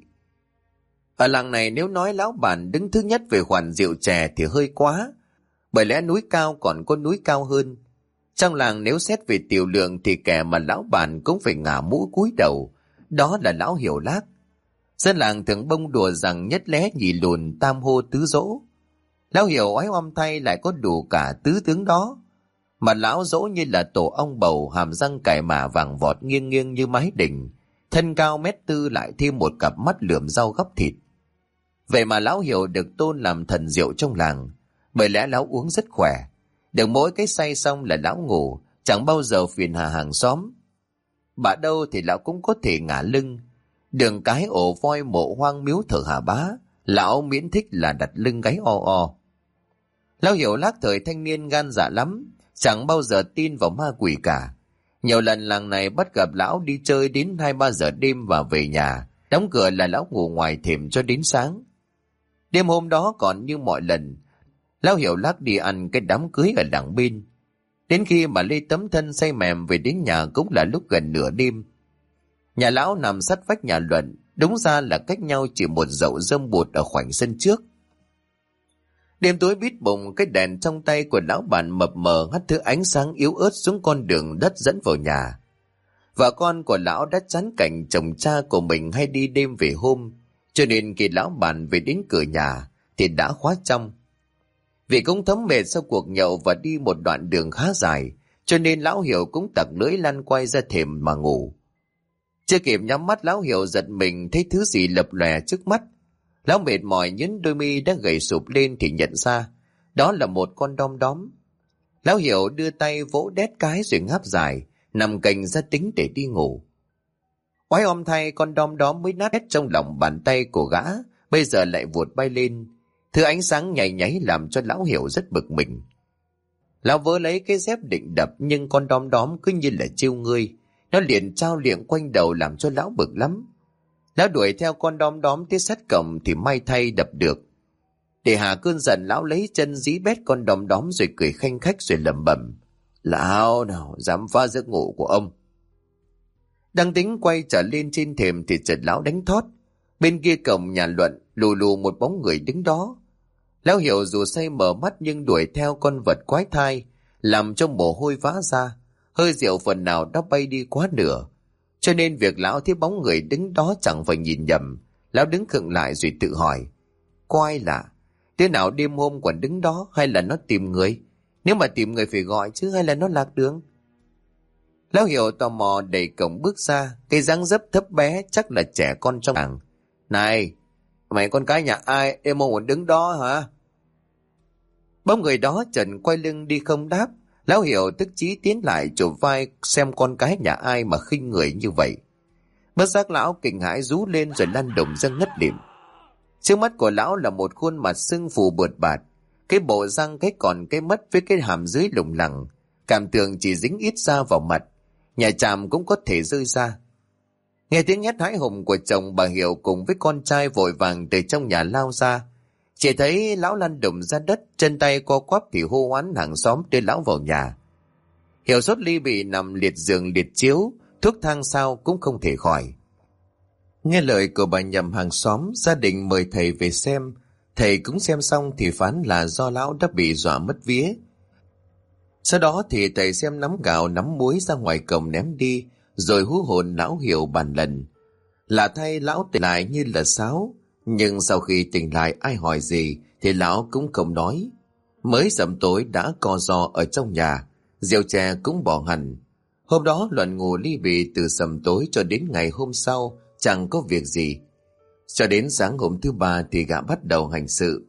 Ở làng này nếu nói lão bản đứng thứ nhất về khoản rượu chè thì hơi quá, bởi lẽ núi cao còn có núi cao hơn. Trong làng nếu xét về tiểu lượng thì kẻ mà lão bản cũng phải ngả mũ cúi đầu, đó là lão Hiểu Lác. Dân làng thường bông đùa rằng nhất lé nhì lùn tam hô tứ dỗ. Lão Hiểu oái oăm thay lại có đủ cả tứ tướng đó. Mà lão dỗ như là tổ ong bầu, hàm răng cải mả vàng vọt nghiêng nghiêng như mái đình, thân cao 1m4 lại thêm một cặp mắt lườm rau gắp thịt. Vậy mà lão Hiểu được tôn làm thần rượu trong làng, bởi lẽ lão uống rất khỏe. Được mỗi cái say xong là lão ngủ, chẳng bao giờ phiền hà hàng xóm. Bà đâu thì lão cũng có thể ngả lưng. Đường cái ổ voi mộ hoang miếu thờ Hà Bá, lão miễn thích là đặt lưng gáy o o. Lão Hiểu Lác thời thanh niên gan dạ lắm, chẳng bao giờ tin vào ma quỷ cả. Nhiều lần làng này bắt gặp lão đi chơi đến 2-3 giờ đêm và về nhà, đóng cửa là lão ngủ ngoài thềm cho đến sáng. Đêm hôm đó còn như mọi lần, lão Hiểu Lác đi ăn cái đám cưới ở đằng bên. Đến khi mà lê tấm thân say mềm về đến nhà cũng là lúc gần nửa đêm. Nhà lão nằm sát vách nhà Luận, đúng ra là cách nhau chỉ một dậu rơm bụt ở khoảnh sân trước. Đêm tối bít bùng, cái đèn trong tay của lão bản mập mờ hắt thứ ánh sáng yếu ớt xuống con đường đất dẫn vào nhà. Vợ con của lão đã chán cảnh chồng cha của mình hay đi đêm về hôm, cho nên khi lão bản về đến cửa nhà thì đã khóa trong. Vì cũng thấm mệt sau cuộc nhậu và đi một đoạn đường khá dài, cho nên lão Hiểu cũng tặc lưỡi lăn quay ra thềm mà ngủ. Chưa kịp nhắm mắt, lão Hiểu giật mình thấy thứ gì lập lòe trước mắt. Lão mệt mỏi nhấn đôi mi đã gầy sụp lên thì nhận ra đó là một con đom đóm. Lão Hiểu đưa tay vỗ đét cái rồi ngáp dài, nằm cành ra tính để đi ngủ. Oái om thay, con đom đóm mới nát hết trong lòng bàn tay của gã bây giờ lại vụt bay lên. Thứ ánh sáng nhảy nháy làm cho lão Hiểu rất bực mình. Lão vớ lấy cái dép định đập, nhưng con đom đóm cứ như là trêu ngươi, nó liền trao liệng quanh đầu làm cho lão bực lắm. Lão đuổi theo con đom đóm tới sát cổng thì may thay đập được. Để hạ cơn giận, lão lấy chân dí bét con đom đóm rồi cười khanh khách rồi lẩm bẩm: Lão nào dám phá giấc ngủ của ông. Đang tính quay trở lên trên thềm thì chợt lão đánh thót. Bên kia cổng nhà Luận lù lù một bóng người đứng đó. Lão Hiểu dù say mở mắt nhưng đuổi theo con vật quái thai, làm cho mồ hôi vã ra, hơi rượu phần nào đã bay đi quá nửa. Cho nên việc lão thấy bóng người đứng đó chẳng phải nhìn nhầm. Lão đứng khựng lại rồi tự hỏi: có ai lạ? Thế nào đêm hôm còn đứng đó, hay là nó tìm người? Nếu mà tìm người phải gọi chứ, hay là nó lạc đường? Lão Hiểu tò mò đẩy cổng bước ra, cái dáng dấp thấp bé chắc là trẻ con trong làng. Này, mày con cái nhà ai, em muốn đứng đó hả? Bóng người đó trần quay lưng đi không đáp. Lão Hiểu tức chí tiến lại chụp vai xem con cái nhà ai mà khinh người như vậy. Bất giác lão kinh hãi rú lên rồi lăn đùng ra ngất lịm. Trước mắt của lão là một khuôn mặt sưng phù bượt bạt, cái bộ răng cái còn cái mất với cái hàm dưới lủng lẳng, cảm tưởng chỉ dính ít da vào mặt, nhà chàm cũng có thể rơi ra. Nghe tiếng hét hãi hùng của chồng, bà Hiểu cùng với con trai vội vàng từ trong nhà lao ra. Chỉ thấy lão lăn đùng ra đất, chân tay co quắp thì hô hoán hàng xóm đưa lão vào nhà. Hiểu sốt ly bị nằm liệt giường liệt chiếu, thuốc thang sao cũng không thể khỏi. Nghe lời của bà Nhầm hàng xóm, gia đình mời thầy về xem. Thầy cũng xem xong thì phán là do lão đã bị dọa mất vía. Sau đó thì thầy xem nắm gạo nắm muối ra ngoài cổng ném đi, rồi hú hồn lão Hiểu bàn lần. Lạ thay lão tỉnh lại như là sáo, nhưng sau khi tỉnh lại ai hỏi gì thì lão cũng không nói. Mới sẩm tối đã co ro ở trong nhà, rượu chè cũng bỏ hẳn. Hôm đó Luận ngủ ly bì từ sẩm tối cho đến ngày hôm sau, chẳng có việc gì. Cho đến sáng hôm thứ ba thì gã bắt đầu hành sự.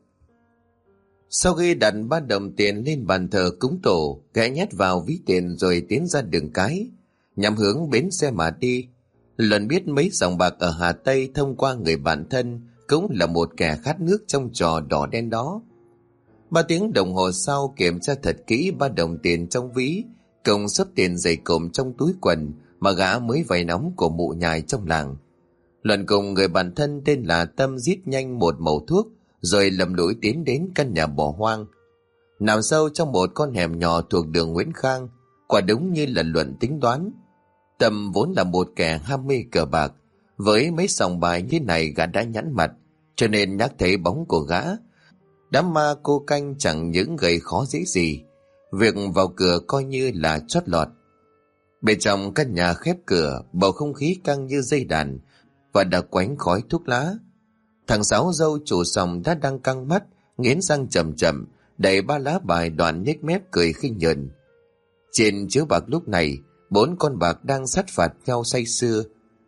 Sau khi đặt 3 đồng tiền lên bàn thờ cúng tổ, gã nhét vào ví tiền rồi tiến ra đường cái, nhằm hướng bến xe mà đi. Luận biết mấy dòng bạc ở Hà Tây thông qua người bạn thân cũng là một kẻ khát nước trong trò đỏ đen đó. 3 tiếng đồng hồ sau kiểm tra thật kỹ 3 đồng tiền trong ví, cùng số tiền dày cộm trong túi quần mà gã mới vay nóng của mụ nhài trong làng. Luận cùng người bạn thân tên là Tâm rít nhanh một mẩu thuốc, rồi lầm lũi tiến đến căn nhà bỏ hoang, nằm sâu trong một con hẻm nhỏ thuộc đường Nguyễn Khang. Quả đúng như là Luận tính đoán, Tâm vốn là một kẻ ham mê cờ bạc. Với mấy sòng bài như này gã đã nhẵn mặt, cho nên nhắc thấy bóng của gã, đám ma cô canh chẳng những gây khó dễ gì. Việc vào cửa coi như là chót lọt. Bên trong căn nhà khép cửa, bầu không khí căng như dây đàn và đặc quánh khói thuốc lá. Thằng Sáu dâu chủ sòng đã đang căng mắt, nghiến răng chậm chậm, đẩy 3 lá bài đoạn nhếch mép cười khinh nhờn. Trên chiếu bạc lúc này, 4 con bạc đang sát phạt nhau say sưa.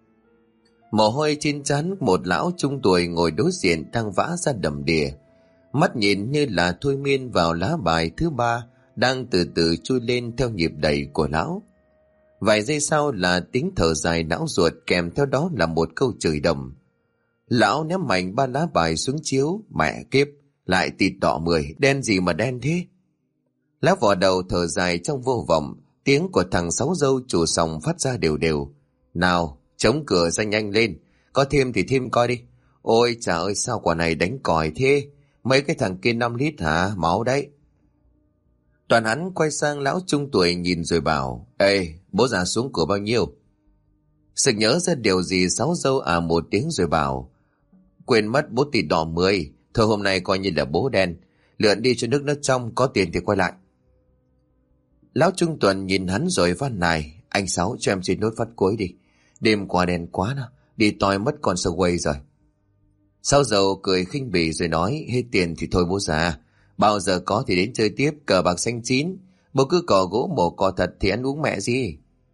Mồ hôi trên trán một lão trung tuổi ngồi đối diện đang vã ra đầm đìa, mắt nhìn như là thôi miên vào lá bài thứ 3 đang từ từ chui lên theo nhịp đẩy của lão. Vài giây sau là tiếng thở dài não ruột, kèm theo đó là một câu chửi đầm. Lão ném mạnh 3 lá bài xuống chiếu. Mẹ kiếp, lại tịt đỏ 10, đen gì mà đen thế? Lão vò đầu thở dài trong vô vọng. Tiếng của thằng Sáu dâu chủ sòng phát ra đều đều. Nào, chống cửa ra nhanh lên, có thêm thì thêm coi đi. Ôi trời ơi, sao quả này đánh còi thế? Mấy cái thằng kia 5 lít hả? Máu đấy. Toàn hắn quay sang lão trung tuổi nhìn rồi bảo: Ê, bố già xuống cửa bao nhiêu? Sực nhớ ra điều gì, Sáu dâu một tiếng rồi bảo: Quên mất, bố tịt đỏ 10. Thôi hôm nay coi như là bố đen. Lượn đi cho nước nó trong, có tiền thì quay lại. Lão Trung Tuần nhìn hắn rồi van nài: Anh Sáu, cho em xin nốt phát cuối đi. Đêm qua đen quá nào, đi toi mất con Subway rồi. Sáu dâu cười khinh bỉ rồi nói: Hết tiền thì thôi bố già, bao giờ có thì đến chơi tiếp, cờ bạc xanh chín. Bố cứ cò gỗ mổ cò thật thì ăn uống mẹ gì.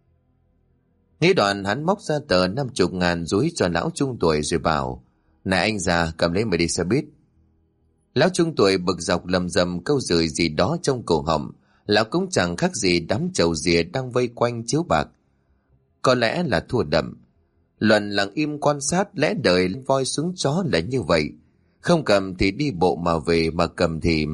Nghĩ đoạn hắn móc ra tờ 50.000 dúi cho lão trung tuổi rồi bảo: Này anh già, cầm lấy mà đi xe buýt. Lão trung tuổi bực dọc lầm rầm câu chửi gì đó trong cổ họng. Lão cũng chẳng khác gì đám trầu rìa đang vây quanh chiếu bạc. Có lẽ là thua đậm. Luận lặng im quan sát, lẽ đời voi xuống chó là như vậy. Không cầm thì đi bộ mà về, mà cầm thì...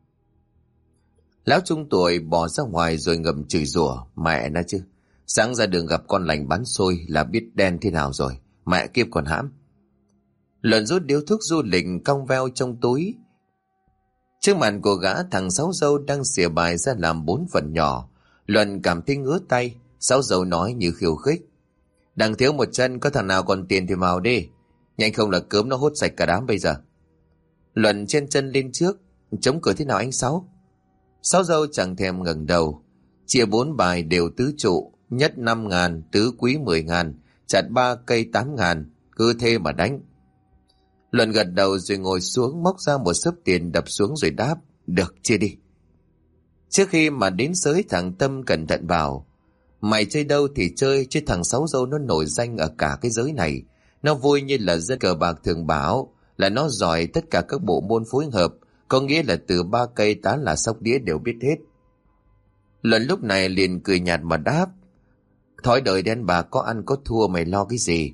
Lão trung tuổi bỏ ra ngoài rồi ngầm chửi rủa: Mẹ nó chứ, sáng ra đường gặp con lành bán xôi là biết đen thế nào rồi, mẹ kiếp còn hãm. Luận rút điếu thuốc du lịch cong veo trong túi. Trước mặt của gã, thằng Sáu dâu đang xỉa bài ra làm 4 phần nhỏ. Luận cảm thấy ngứa tay. Sáu dâu nói như khiêu khích: Đang thiếu một chân, có thằng nào còn tiền thì vào đi, nhanh không là cớm nó hốt sạch cả đám bây giờ. Luận chen chân lên trước: Chống cửa thế nào anh Sáu? Sáu dâu chẳng thèm ngẩng đầu. Chia 4 bài đều tứ trụ, nhất 5.000, tứ quý 10.000, chặt 3 cây 8.000, cứ thế mà đánh. Luận gật đầu rồi ngồi xuống, móc ra một xấp tiền đập xuống rồi đáp: Được, chia đi. Trước khi mà đến sới, thằng Tâm cẩn thận bảo: mày chơi đâu thì chơi, chứ thằng Sáu Dâu nó nổi danh ở cả cái giới này. Nó vui như là dân cờ bạc thường bảo, là nó giỏi tất cả các bộ môn phối hợp, có nghĩa là từ 3 cây tá là sóc đĩa đều biết hết. Luận lúc này liền cười nhạt mà đáp: thói đời đen bạc, có ăn có thua, mày lo cái gì?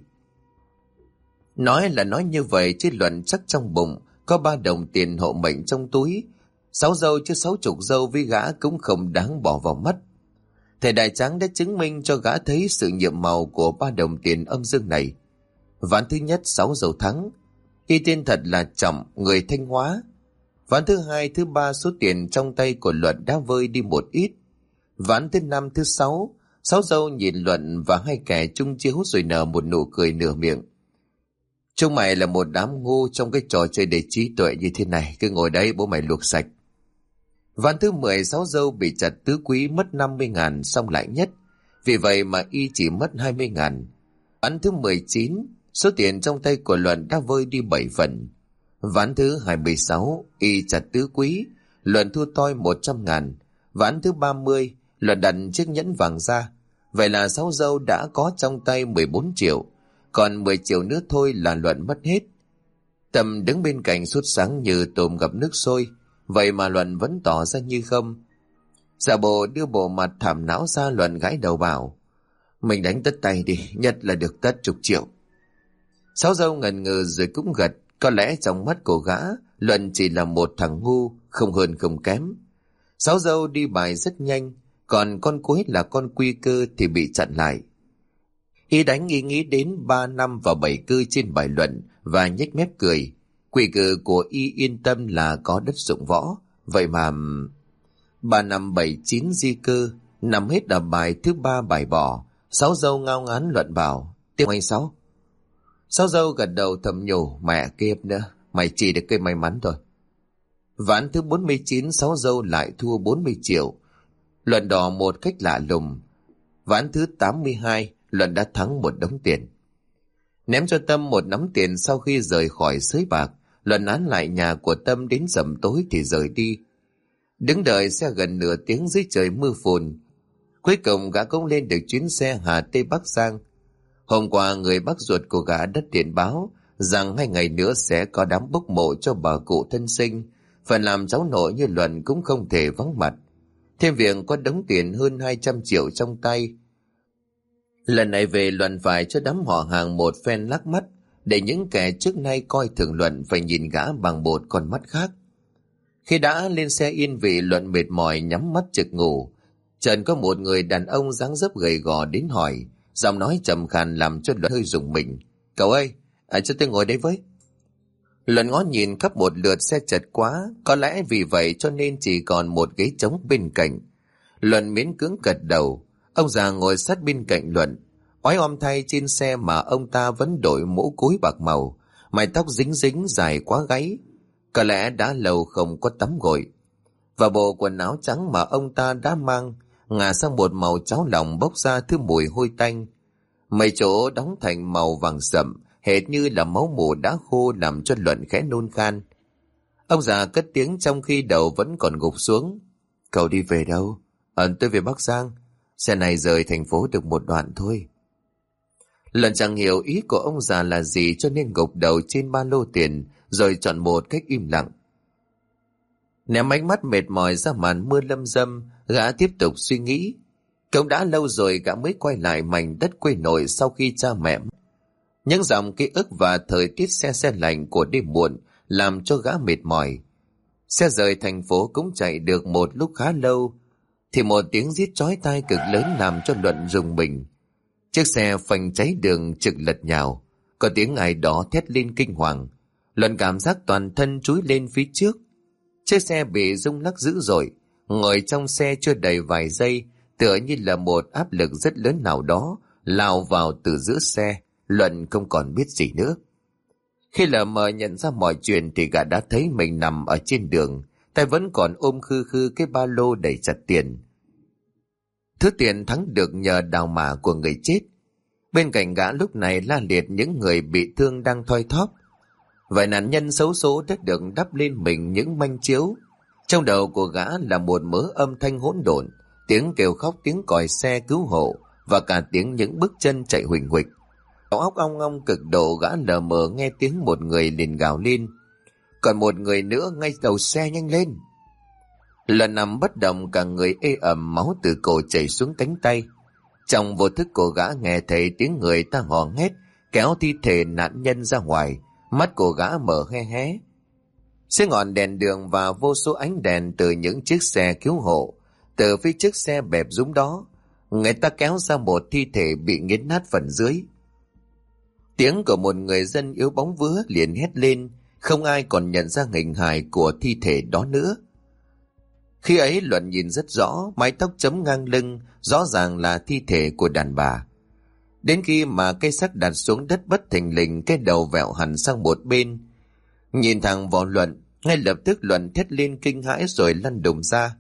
Nói là nói như vậy, chứ Luận chắc trong bụng có 3 đồng tiền hộ mệnh trong túi. 6 dâu chứ 60 dâu với gã cũng không đáng bỏ vào mắt. Thầy Đại Tráng đã chứng minh cho gã thấy sự nhiệm màu của 3 đồng tiền âm dương này. Ván thứ nhất 6 dâu thắng, y tên thật là Trọng, người Thanh Hóa. Ván thứ hai, thứ ba, số tiền trong tay của Luận đã vơi đi một ít. Ván thứ năm, thứ sáu, 6 dâu nhìn Luận và hai kẻ chung chiếu rồi nở một nụ cười nửa miệng. Chúng mày là một đám ngu trong cái trò chơi đầy trí tuệ như thế này, cứ ngồi đấy bố mày luộc sạch. Ván thứ 10, 6 dâu bị chặt tứ quý mất 50.000 xong lại nhất, vì vậy mà y chỉ mất 20.000. Ván thứ 19, số tiền trong tay của Luận đã vơi đi 7 phần. Ván thứ 26, y chặt tứ quý, Luận thua toi 100.000. Ván thứ 30, Luận đặt chiếc nhẫn vàng ra, vậy là 6 dâu đã có trong tay 14 triệu, còn 10 triệu nữa thôi là Luận mất hết. Tâm đứng bên cạnh sốt sáng như tôm gặp nước sôi, vậy mà Luận vẫn tỏ ra như không. Giả bộ đưa bộ mặt thảm não ra, Luận gãi đầu bảo: mình đánh tất tay đi, nhất là được tất chục triệu. 6 dâu ngần ngừ rồi cũng gật. Có lẽ trong mắt của gã, Luận chỉ là một thằng ngu, không hơn không kém. 6 dâu đi bài rất nhanh, còn con cuối là con Quy Cơ thì bị chặn lại. Y đánh y nghĩ đến 3 năm và 7 cư trên bài Luận và nhếch mép cười. Quy Cơ của y yên tâm là có đất dụng võ, vậy mà 3 năm 7 9 di cơ nằm hết ở bài thứ 3 bài bỏ. 6 dâu ngao ngán Luận bảo: tiếp anh Sáu. 6 dâu gật đầu thầm nhủ: mẹ kiếp nữa, mày chỉ được cây may mắn thôi. Ván thứ 49, 6 dâu lại thua 40 triệu. Luận đỏ một cách lạ lùng. Ván thứ 82, Luận đã thắng một đống tiền. Ném cho Tâm một nắm tiền sau khi rời khỏi sới bạc, Luận án lại nhà của Tâm đến rằm tối thì rời đi. Đứng đợi xe gần nửa tiếng dưới trời mưa phùn. Cuối cùng gã cũng lên được chuyến xe Hà Tây Bắc Giang. Hôm qua người bác ruột của gã đã điện báo rằng 2 ngày nữa sẽ có đám bốc mộ cho bà cụ thân sinh. Phần làm cháu nội như Luận cũng không thể vắng mặt. Thêm việc có đống tiền hơn 200 triệu trong tay. Lần này về Luận phải cho đám họ hàng một phen lắc mắt, để những kẻ trước nay coi thường Luận phải nhìn gã bằng một con mắt khác. Khi đã lên xe yên vị, Luận mệt mỏi nhắm mắt trực ngủ. Chợt có một người đàn ông dáng dấp gầy gò đến hỏi, giọng nói trầm khàn làm cho Luận hơi rùng mình: cậu ơi, cho tôi ngồi đây với. Luận ngó nhìn khắp một lượt, xe chật quá, có lẽ vì vậy cho nên chỉ còn một ghế trống bên cạnh. Luận miễn cưỡng gật đầu. Ông già ngồi sát bên cạnh Luận. Oái oăm thay, trên xe mà ông ta vẫn đội mũ cối bạc màu, mái tóc dính dính dài quá gáy, có lẽ đã lâu không có tắm gội. Và bộ quần áo trắng mà ông ta đã mang ngả sang một màu cháo lòng, bốc ra thứ mùi hôi tanh. Mấy chỗ đóng thành màu vàng sậm, hệt như là máu mủ đã khô, làm cho Luận khẽ nôn khan. Ông già cất tiếng trong khi đầu vẫn còn gục xuống: cậu đi về đâu? Tôi về Bắc Giang. Xe này rời thành phố được một đoạn thôi. Luận chẳng hiểu ý của ông già là gì, cho nên gục đầu trên ba lô tiền rồi chọn một cách im lặng. Ném ánh mắt mệt mỏi ra màn mưa lâm dâm, gã tiếp tục suy nghĩ. Cũng đã lâu rồi gã mới quay lại mảnh đất quê nội sau khi cha mẹ. Những dòng ký ức và thời tiết se lạnh của đêm muộn làm cho gã mệt mỏi. Xe rời thành phố cũng chạy được một lúc khá lâu, thì một tiếng rít chói tai cực lớn làm cho Luận rùng mình. Chiếc xe phanh cháy đường trực lật nhào, có tiếng ai đó thét lên kinh hoàng. Luận cảm giác toàn thân trúi lên phía trước. Chiếc xe bị rung lắc dữ dội, ngồi trong xe chưa đầy vài giây, tựa như là một áp lực rất lớn nào đó lao vào từ giữa xe. Luận không còn biết gì nữa. Khi lờ mờ nhận ra mọi chuyện thì gã đã thấy mình nằm ở trên đường, tay vẫn còn ôm khư khư cái ba lô đầy chặt tiền. Thứ tiền thắng được nhờ đào mả của người chết. Bên cạnh gã lúc này la liệt những người bị thương đang thoi thóp. Vài nạn nhân xấu số đã được đắp lên mình những manh chiếu. Trong đầu của gã là một mớ âm thanh hỗn độn, tiếng kêu khóc, tiếng còi xe cứu hộ và cả tiếng những bước chân chạy huỳnh huỵch. Đầu óc ong ong cực độ, gã lờ mờ nghe tiếng một người liền gào lên: còn một người nữa ngay đầu xe, nhanh lên! Lần nằm bất động, cả người ê ẩm, máu từ cổ chảy xuống cánh tay. Trong vô thức của gã nghe thấy tiếng người ta hò hét kéo thi thể nạn nhân ra ngoài. Mắt của gã mở hé hé. Xe ngọn đèn đường và vô số ánh đèn từ những chiếc xe cứu hộ. Từ phía trước xe bẹp rúm đó, người ta kéo ra một thi thể bị nghiến nát phần dưới. Tiếng của một người dân yếu bóng vứa liền hét lên, không ai còn nhận ra hình hài của thi thể đó nữa. Khi ấy Luận nhìn rất rõ, mái tóc chấm ngang lưng, rõ ràng là thi thể của đàn bà. Đến khi mà cây xác đặt xuống đất bất thình lình, cái đầu vẹo hẳn sang một bên. Nhìn thẳng vào Luận, ngay lập tức Luận thét lên kinh hãi rồi lăn đùng ra.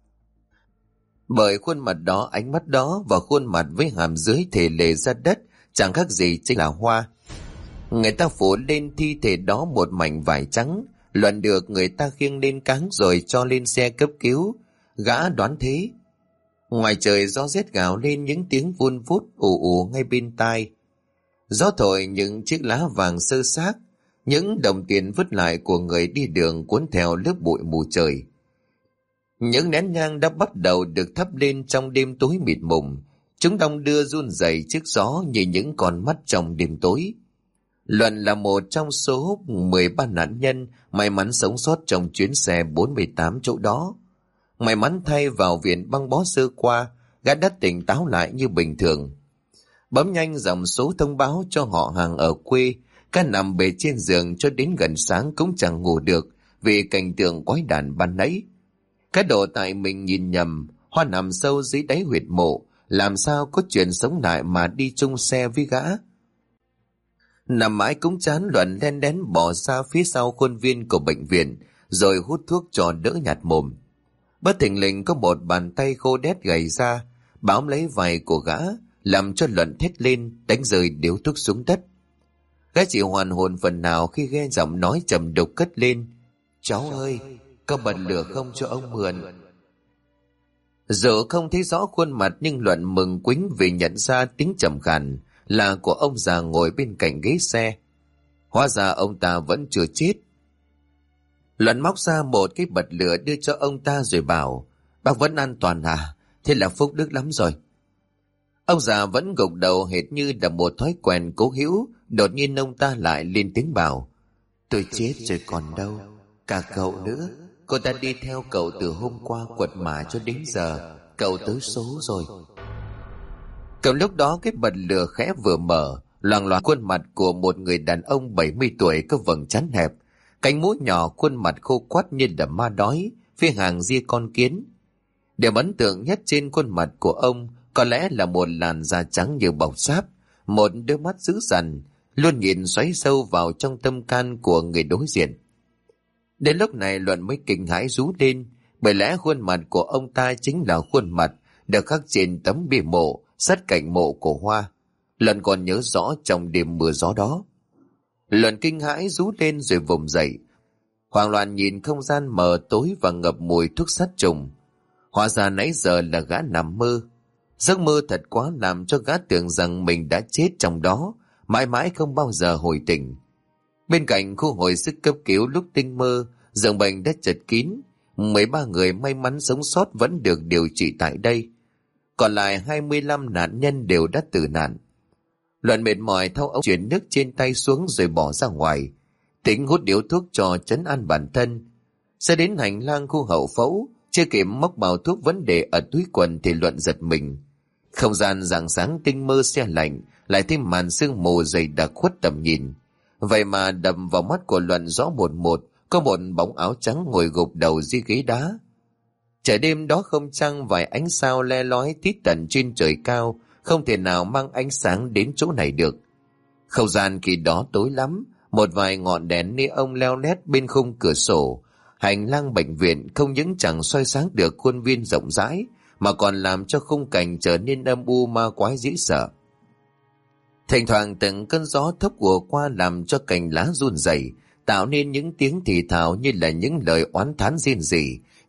Bởi khuôn mặt đó, ánh mắt đó và khuôn mặt với hàm dưới thể lệ ra đất chẳng khác gì chính là Hoa. Người ta phủ lên thi thể đó một mảnh vải trắng. Luận được người ta khiêng lên cáng rồi cho lên xe cấp cứu. Gã đoán thế. Ngoài trời gió rét gào lên, những tiếng vun vút ù ù ngay bên tai. Gió thổi những chiếc lá vàng sơ xác, những đồng tiền vứt lại của người đi đường cuốn theo lớp bụi mù trời. Những nén nhang đã bắt đầu được thắp lên trong đêm tối mịt mùng. Chúng đong đưa run rẩy trước gió như những con mắt trong đêm tối. Luận là một trong số 13 nạn nhân may mắn sống sót trong chuyến xe 48 chỗ đó. May mắn thay, vào viện băng bó sơ qua, gã đã tỉnh táo lại như bình thường. Bấm nhanh dòng số thông báo cho họ hàng ở quê. Cá nằm bề trên giường cho đến gần sáng cũng chẳng ngủ được vì cảnh tượng quái đản ban nãy. Cá đổ tại mình nhìn nhầm, Hoa nằm sâu dưới đáy huyệt mộ, làm sao có chuyện sống lại mà đi chung xe với gã. Nằm mãi cũng chán, Luận len đén bỏ ra phía sau khuôn viên của bệnh viện rồi hút thuốc cho đỡ nhạt mồm. Bất thình lình có một bàn tay khô đét gầy ra bám lấy vai của gã, làm cho Luận thét lên, đánh rơi điếu thuốc xuống đất. Gã chỉ hoàn hồn phần nào khi nghe giọng nói trầm đục cất lên: cháu ơi, có bật lửa không cho ông mượn? Dù không thấy rõ khuôn mặt nhưng Luận mừng quính vì nhận ra tiếng trầm khàn là của ông già ngồi bên cạnh ghế xe. Hóa ra ông ta vẫn chưa chết. Luận móc ra một cái bật lửa đưa cho ông ta rồi bảo: bác vẫn an toàn à? Thế là phúc đức lắm rồi. Ông già vẫn gục đầu hệt như là một thói quen cố hữu. Đột nhiên ông ta lại lên tiếng bảo: tôi chết rồi còn đâu, cả cậu nữa. Cô ta đi theo cậu từ hôm qua quật mã cho đến giờ, cậu tới số rồi. Cầm lúc đó cái bật lửa khẽ vừa mở, loạng loạng khuôn mặt của một người đàn ông 70 tuổi có vầng trán hẹp, cánh mũi nhỏ, khuôn mặt khô quắt như là ma đói, phía hàng ria con kiến. Điểm ấn tượng nhất trên khuôn mặt của ông có lẽ là một làn da trắng như bọc sáp, một đôi mắt dữ dằn, luôn nhìn xoáy sâu vào trong tâm can của người đối diện. Đến lúc này Luận mới kinh hãi rú lên, bởi lẽ khuôn mặt của ông ta chính là khuôn mặt được khắc trên tấm bia mộ sát cạnh mộ của Hoa. Luận còn nhớ rõ trong đêm mưa gió đó. Luận kinh hãi rú lên rồi vùng dậy, hoảng loạn nhìn không gian mờ tối và ngập mùi thuốc sát trùng. Hóa ra nãy giờ là gã nằm mơ. Giấc mơ thật quá làm cho gã tưởng rằng mình đã chết trong đó, mãi mãi không bao giờ hồi tỉnh. Bên cạnh khu hồi sức cấp cứu lúc tinh mơ, giường bệnh đã chật kín. 13 người may mắn sống sót vẫn được điều trị tại đây. Còn lại 25 nạn nhân đều đã tử nạn. Luận mệt mỏi thao ống chuyển nước trên tay xuống rồi bỏ ra ngoài, tính hút điếu thuốc cho trấn an bản thân. Sẽ đến hành lang khu hậu phẫu, chưa kịp móc bao thuốc vấn đề ở túi quần thì Luận giật mình. Không gian rạng sáng tinh mơ se lạnh, lại thêm màn sương mù dày đặc khuất tầm nhìn. Vậy mà đập vào mắt của Luận rõ một có một bóng áo trắng ngồi gục đầu dưới ghế đá. Trời đêm đó không trăng, vài ánh sao le lói tít tận trên trời cao, không thể nào mang ánh sáng đến chỗ này được. Không gian khi đó tối lắm, một vài ngọn đèn neon leo lét bên khung cửa sổ. Hành lang bệnh viện không những chẳng soi sáng được khuôn viên rộng rãi, mà còn làm cho khung cảnh trở nên âm u ma quái dễ sợ. Thỉnh thoảng từng cơn gió thốc ùa qua làm cho cành lá run rẩy, tạo nên những tiếng thì thào như là những lời oán thán rên rỉ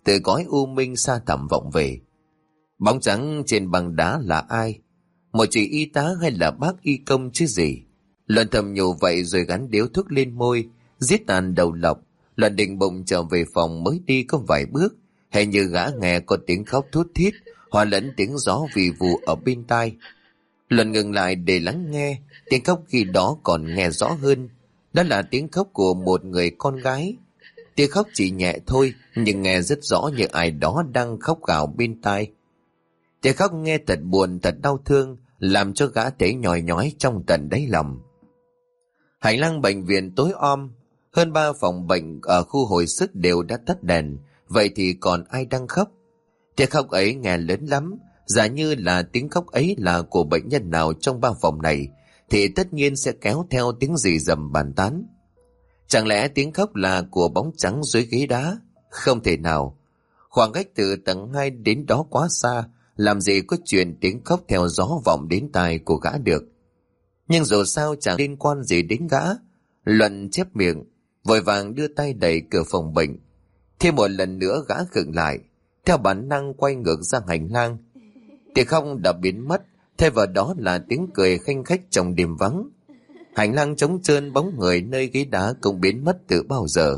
từ cõi u minh xa thẳm vọng về. Bóng trắng trên băng đá là ai? Một chị y tá hay là bác y công chứ gì? Luận thầm nhủ vậy rồi gắn điếu thuốc lên môi, giết tàn đầu lọc. Luận định bụng trở về phòng, mới đi có vài bước, hay như gã nghe có tiếng khóc thút thít, hòa lẫn tiếng gió vì vù ở bên tai. Luận ngừng lại để lắng nghe, tiếng khóc khi đó còn nghe rõ hơn. Đó là tiếng khóc của một người con gái. Tiếng khóc chỉ nhẹ thôi, nhưng nghe rất rõ như ai đó đang khóc gào bên tai. Tiếng khóc nghe thật buồn, thật đau thương, làm cho gã thấy nhói nhói trong tận đáy lòng. Hành lang bệnh viện tối om, hơn 3 phòng bệnh ở khu hồi sức đều đã tắt đèn, vậy thì còn ai đang khóc? Tiếng khóc ấy nghe lớn lắm, giả như là tiếng khóc ấy là của bệnh nhân nào trong 3 phòng này, thì tất nhiên sẽ kéo theo tiếng rì rầm bàn tán. Chẳng lẽ tiếng khóc là của bóng trắng dưới ghế đá? Không thể nào. Khoảng cách từ tầng 2 đến đó quá xa, làm gì có chuyện tiếng khóc theo gió vọng đến tai của gã được. Nhưng dù sao chẳng liên quan gì đến gã. Luận chép miệng, vội vàng đưa tay đẩy cửa phòng bệnh. Thêm một lần nữa gã khựng lại, theo bản năng quay ngược ra hành lang. Tiếng khóc đã biến mất, thay vào đó là tiếng cười khanh khách trong đêm vắng. Hành lang trống trơn, bóng người nơi ghế đá cũng biến mất từ bao giờ.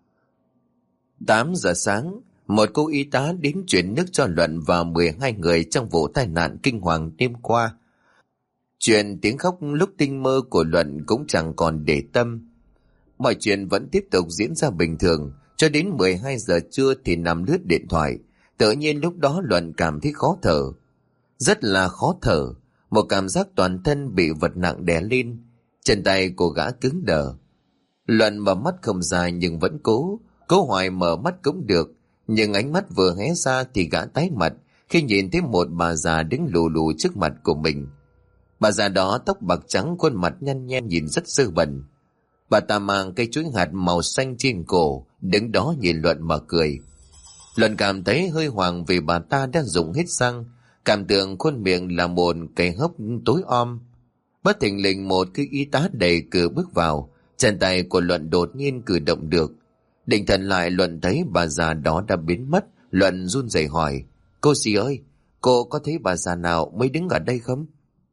8 giờ sáng, một cô y tá đến chuyển nước cho Luận và 12 người trong vụ tai nạn kinh hoàng đêm qua. Chuyện tiếng khóc lúc tinh mơ của Luận cũng chẳng còn để tâm. Mọi chuyện vẫn tiếp tục diễn ra bình thường, cho đến 12 giờ trưa thì nằm lướt điện thoại. Tự nhiên lúc đó Luận cảm thấy khó thở. Rất là khó thở, một cảm giác toàn thân bị vật nặng đè lên, chân tay của gã cứng đờ. Luận mở mắt không ra nhưng vẫn cố hoài mở mắt cũng được, nhưng ánh mắt vừa hé ra thì gã tái mặt khi nhìn thấy một bà già đứng lù lù trước mặt của mình. Bà già đó tóc bạc trắng, khuôn mặt nhăn nhem nhìn rất dơ bẩn. Bà ta mang cây chuối hạt màu xanh trên cổ, đứng đó nhìn Luận mà cười. Luận cảm thấy hơi hoảng vì bà ta đã dùng hết xăng, cảm tưởng khuôn miệng là một cái hốc tối om. Bất thình lình một cái y tá đẩy cửa bước vào, chân tay của Luận đột nhiên cử động được. Định thần lại, Luận thấy bà già đó đã biến mất. Luận run rẩy hỏi, cô dì ơi, cô có thấy bà già nào mới đứng ở đây không?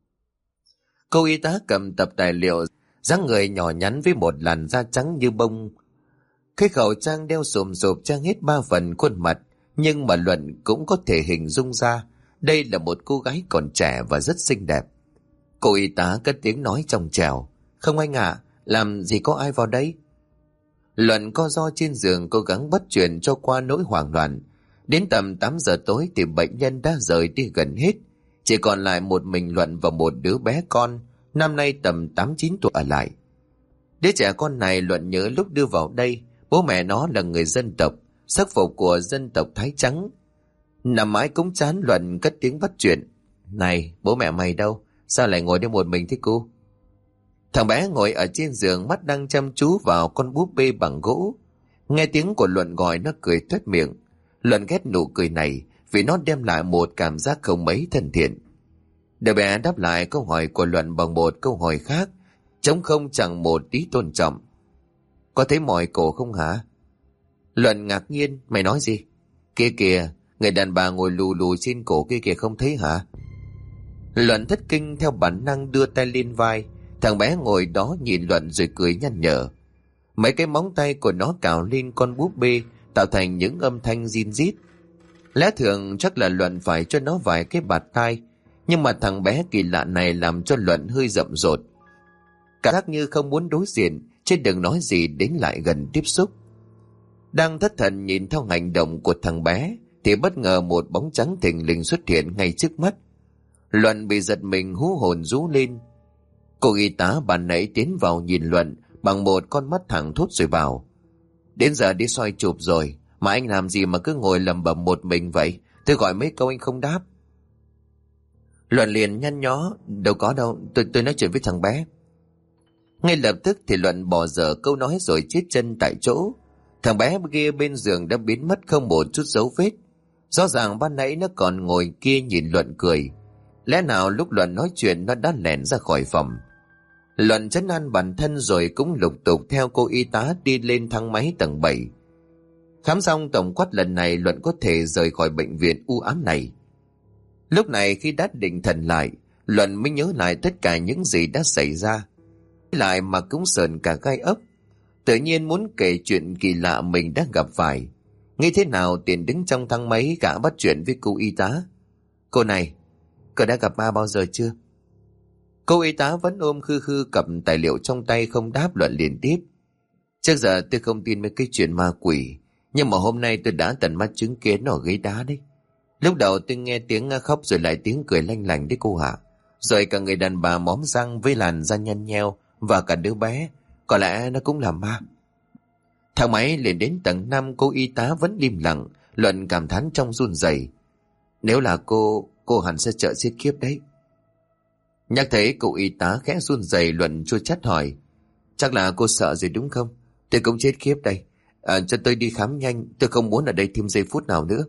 Cô y tá cầm tập tài liệu, dáng người nhỏ nhắn với một làn da trắng như bông. Cái khẩu trang đeo xùm xụp trang hết 3 phần khuôn mặt, nhưng mà Luận cũng có thể hình dung ra đây là một cô gái còn trẻ và rất xinh đẹp. Cô y tá cất tiếng nói trong trẻo, không anh ạ, làm gì có ai vào đây? Luận co ro trên giường cố gắng bắt chuyện cho qua nỗi hoảng loạn. Đến tầm 8 giờ tối thì bệnh nhân đã rời đi gần hết, chỉ còn lại một mình Luận và một đứa bé con, năm nay tầm 8-9 tuổi ở lại. Đứa trẻ con này Luận nhớ lúc đưa vào đây, bố mẹ nó là người dân tộc, sắc phục của dân tộc Thái trắng. Nằm mãi cũng chán, Luận cất tiếng bắt chuyện, này, bố mẹ mày đâu? Sao lại ngồi đây một mình thế cô? Thằng bé ngồi ở trên giường, mắt đang chăm chú vào con búp bê bằng gỗ. Nghe tiếng của Luận gọi, nó cười toét miệng. Luận ghét nụ cười này vì nó đem lại một cảm giác không mấy thân thiện. Đứa bé đáp lại câu hỏi của Luận bằng một câu hỏi khác, trống không chẳng một tí tôn trọng. Có thấy mỏi cổ không hả? Luận ngạc nhiên, mày nói gì? Kia kìa, người đàn bà ngồi lù lù trên cổ kia kìa, không thấy hả? Luận thất kinh, theo bản năng đưa tay lên vai. Thằng bé ngồi đó nhìn Luận rồi cười nhăn nhở. Mấy cái móng tay của nó cào lên con búp bê, tạo thành những âm thanh rin rít. Lẽ thường chắc là Luận phải cho nó vài cái bạt tai, nhưng mà thằng bé kỳ lạ này làm cho Luận hơi rậm rột. Cảm giác như không muốn đối diện, chứ đừng nói gì đến lại gần tiếp xúc. Đang thất thần nhìn theo hành động của thằng bé thì bất ngờ một bóng trắng thình lình xuất hiện ngay trước mắt. Luận bị giật mình, hú hồn rú lên. Cô y tá ban nãy tiến vào nhìn Luận bằng một con mắt thẳng thốt rồi bảo, đến giờ đi soi chụp rồi mà anh làm gì mà cứ ngồi lẩm bẩm một mình vậy? Tôi gọi mấy câu anh không đáp. Luận liền nhăn nhó, đâu có đâu, tôi nói chuyện với thằng bé. Ngay lập tức thì Luận bỏ dở câu nói rồi chết chân tại chỗ. Thằng bé kia bên giường đã biến mất không một chút dấu vết. Rõ ràng ban nãy nó còn ngồi kia nhìn Luận cười. Lẽ nào lúc Luận nói chuyện nó đã lẻn ra khỏi phòng? Luận trấn an bản thân rồi cũng lục tục theo cô y tá đi lên thang máy tầng 7. Khám xong tổng quát lần này, Luận có thể rời khỏi bệnh viện u ám này. Lúc này khi đã định thần lại, Luận mới nhớ lại tất cả những gì đã xảy ra. Lại mà cũng sờn cả gai ốc. Tự nhiên muốn kể chuyện kỳ lạ mình đã gặp phải. Nghĩ thế nào Tiền đứng trong thang máy, gã bắt chuyện với cô y tá. Cô này, cô đã gặp ma bao giờ chưa? Cô y tá vẫn ôm khư khư cầm tài liệu trong tay không đáp. Luận liền tiếp. Trước giờ tôi không tin mấy cái chuyện ma quỷ, nhưng mà hôm nay tôi đã tận mắt chứng kiến ở ghế đá đấy. Lúc đầu tôi nghe tiếng khóc rồi lại tiếng cười lanh lảnh đấy cô ạ. Rồi cả người đàn bà móm răng với làn da nhăn nheo và cả đứa bé. Có lẽ nó cũng là ma. Thang máy lên đến tầng 5, cô y tá vẫn im lặng. Luận cảm thán trong run rẩy. Nếu là cô hẳn sẽ sợ chết khiếp đấy. Nhắc thấy cô y tá khẽ run rẩy, Luận chua chát hỏi. Chắc là cô sợ rồi đúng không? Tôi cũng chết khiếp đây. Cho tôi đi khám nhanh, tôi không muốn ở đây thêm giây phút nào nữa.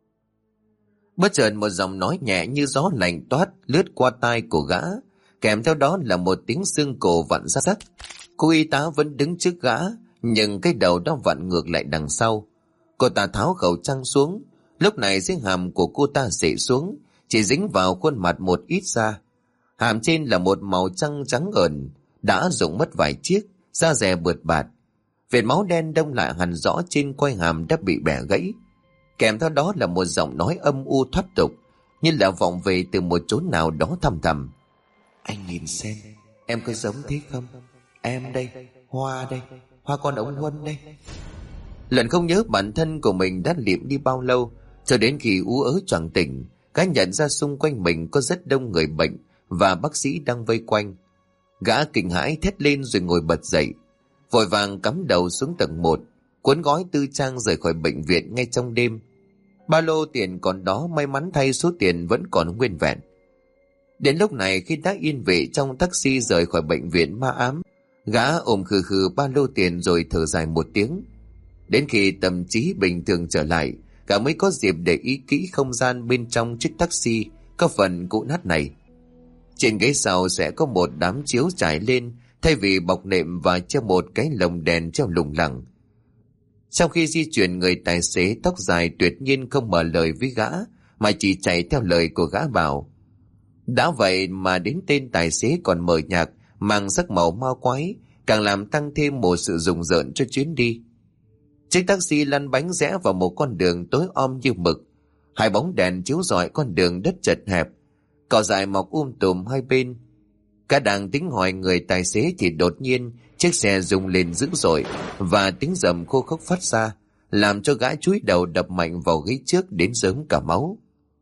Bất chợt một giọng nói nhẹ như gió lạnh toát lướt qua tai của gã, kèm theo đó là một tiếng xương cổ vặn rắc rắc. Cô y tá vẫn đứng trước gã, nhưng cái đầu đó vặn ngược lại đằng sau. Cô ta tháo khẩu trang xuống. Lúc này dưới hàm của cô ta xệ xuống, chỉ dính vào khuôn mặt một ít da. Hàm trên là một màu trắng trắng ẩn, đã rụng mất vài chiếc, da dẻ bượt bạt. Vệt máu đen đông lại hằn rõ trên quai hàm đã bị bẻ gãy. Kèm theo đó là một giọng nói âm u thoát tục, như là vọng về từ một chốn nào đó thăm thầm. Anh nhìn xem, em có giống thế không? Em đây, Hoa đây, Hoa con ông Huân đây. Luận không nhớ bản thân của mình đã liệm đi bao lâu, cho đến khi ú ớ choàng tỉnh, gã nhận ra xung quanh mình có rất đông người bệnh và bác sĩ đang vây quanh. Gã kinh hãi thét lên rồi ngồi bật dậy, vội vàng cắm đầu xuống tầng 1, cuốn gói tư trang rời khỏi bệnh viện ngay trong đêm. Ba lô tiền còn đó, may mắn thay số tiền vẫn còn nguyên vẹn. Đến lúc này khi đã yên vị trong taxi rời khỏi bệnh viện ma ám, gã ôm khừ khừ ba lô tiền rồi thở dài một tiếng. Đến khi tâm trí bình thường trở lại, gã mới có dịp để ý kỹ không gian bên trong chiếc taxi có phần cũ nát này. Trên ghế sau sẽ có một đám chiếu trải lên thay vì bọc nệm và treo một cái lồng đèn treo lủng lẳng. Sau khi di chuyển, người tài xế tóc dài tuyệt nhiên không mở lời với gã, mà chỉ chạy theo lời của gã bảo. Đã vậy mà đến tên tài xế còn mờ nhạc, mang sắc màu ma quái, càng làm tăng thêm một sự rùng rợn cho chuyến đi. Chiếc taxi lăn bánh rẽ vào một con đường tối om như mực. Hai bóng đèn chiếu rọi con đường đất chật hẹp, cỏ dại mọc tùm hai bên. Cả đang tính hỏi người tài xế thì đột nhiên chiếc xe rung lên dữ dội và tiếng rầm khô khốc phát ra, làm cho gã chúi đầu đập mạnh vào ghế trước đến rớm cả máu.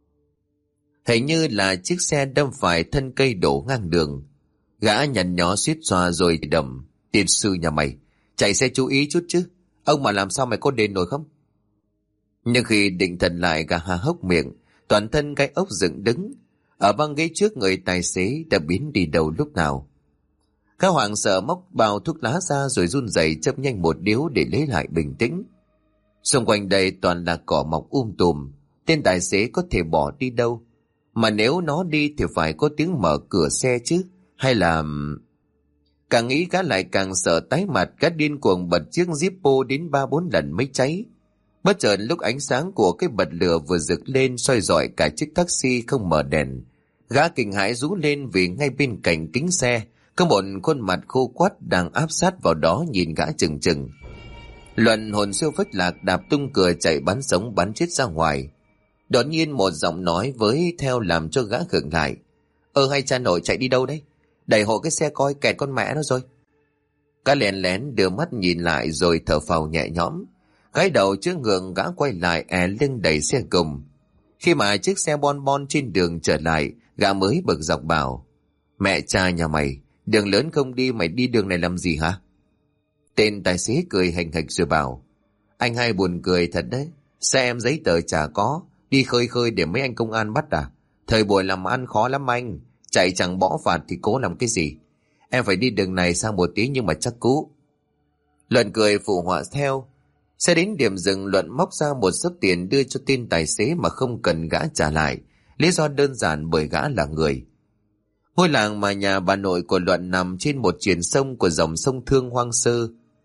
Hình như là chiếc xe đâm phải thân cây đổ ngang đường. Gã nhằn nhó suýt xoa rồi đầm. Tiên sư nhà mày, chạy xe chú ý chút chứ, ông mà làm sao mày có đền nổi không? Nhưng khi định thần lại, gã há hốc miệng, toàn thân gai ốc dựng đứng. Ở băng ghế trước người tài xế đã biến đi đâu lúc nào. Gã hoảng sợ móc bao thuốc lá ra rồi run rẩy châm nhanh một điếu để lấy lại bình tĩnh. Xung quanh đây toàn là cỏ mọc tùm. Tên tài xế có thể bỏ đi đâu? Mà nếu nó đi thì phải có tiếng mở cửa xe chứ. Hay là... Càng nghĩ gã lại càng sợ tái mặt. Gã điên cuồng bật chiếc Zippo đến 3-4 lần mới cháy. Bất chợt lúc ánh sáng của cái bật lửa vừa rực lên soi rọi cả chiếc taxi không mở đèn, gã kinh hãi rú lên vì ngay bên cạnh kính xe có một khuôn mặt khô quắt đang áp sát vào đó nhìn gã chừng chừng. Luận hồn siêu phách lạc đạp tung cửa chạy bắn sống bắn chết ra ngoài. Đột nhiên một giọng nói với theo làm cho gã khựng lại. Hay cha nội chạy đi đâu đấy? Đẩy hộ cái xe coi kẹt con mẹ nó rồi. Gã lén lén đưa mắt nhìn lại rồi thở phào nhẹ nhõm. Gái đầu trước ngượng, gã quay lại lưng đẩy xe cùng. Khi mà chiếc xe bon bon trên đường trở lại, gã mới bực dọc bảo. Mẹ cha nhà mày, đường lớn không đi, mày đi đường này làm gì hả? Tên tài xế cười hành hạch rồi bảo. Anh hay buồn cười thật đấy. Xe em giấy tờ chả có, đi khơi khơi để mấy anh công an bắt à? Thời buổi làm ăn khó lắm anh, chạy chẳng bỏ phạt thì cố làm cái gì? Em phải đi đường này sang một tí nhưng mà chắc cũ. Luận cười phụ họa theo. Xe đến điểm dừng, Luận móc ra một xấp tiền đưa cho tên tài xế mà không cần gã trả lại. Lý do đơn giản bởi gã là người. Ngôi làng mà nhà bà nội của Luận nằm trên một triền sông của dòng sông Thương hoang sơ.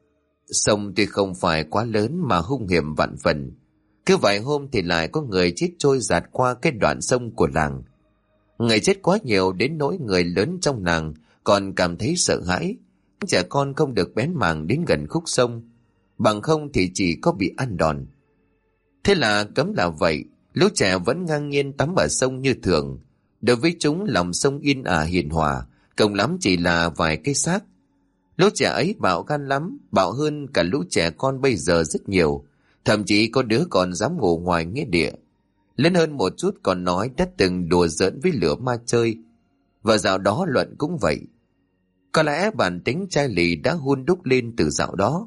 Sông tuy không phải quá lớn mà hung hiểm vạn phần. Cứ vài hôm thì lại có người chết trôi dạt qua cái đoạn sông của làng. Người chết quá nhiều đến nỗi người lớn trong làng còn cảm thấy sợ hãi. Trẻ con không được bén mảng đến gần khúc sông, bằng không thì chỉ có bị ăn đòn. Thế là cấm là vậy, lũ trẻ vẫn ngang nhiên tắm ở sông như thường. Đối với chúng lòng sông yên ả hiền hòa, cộng lắm chỉ là vài cái xác. Lũ trẻ ấy bạo gan lắm, bạo hơn cả lũ trẻ con bây giờ rất nhiều. Thậm chí có đứa còn dám ngủ ngoài nghĩa địa. Lớn hơn một chút còn nói đã từng đùa giỡn với lửa ma chơi. Và dạo đó Luận cũng vậy. Có lẽ bản tính chai lì đã hun đúc lên từ dạo đó.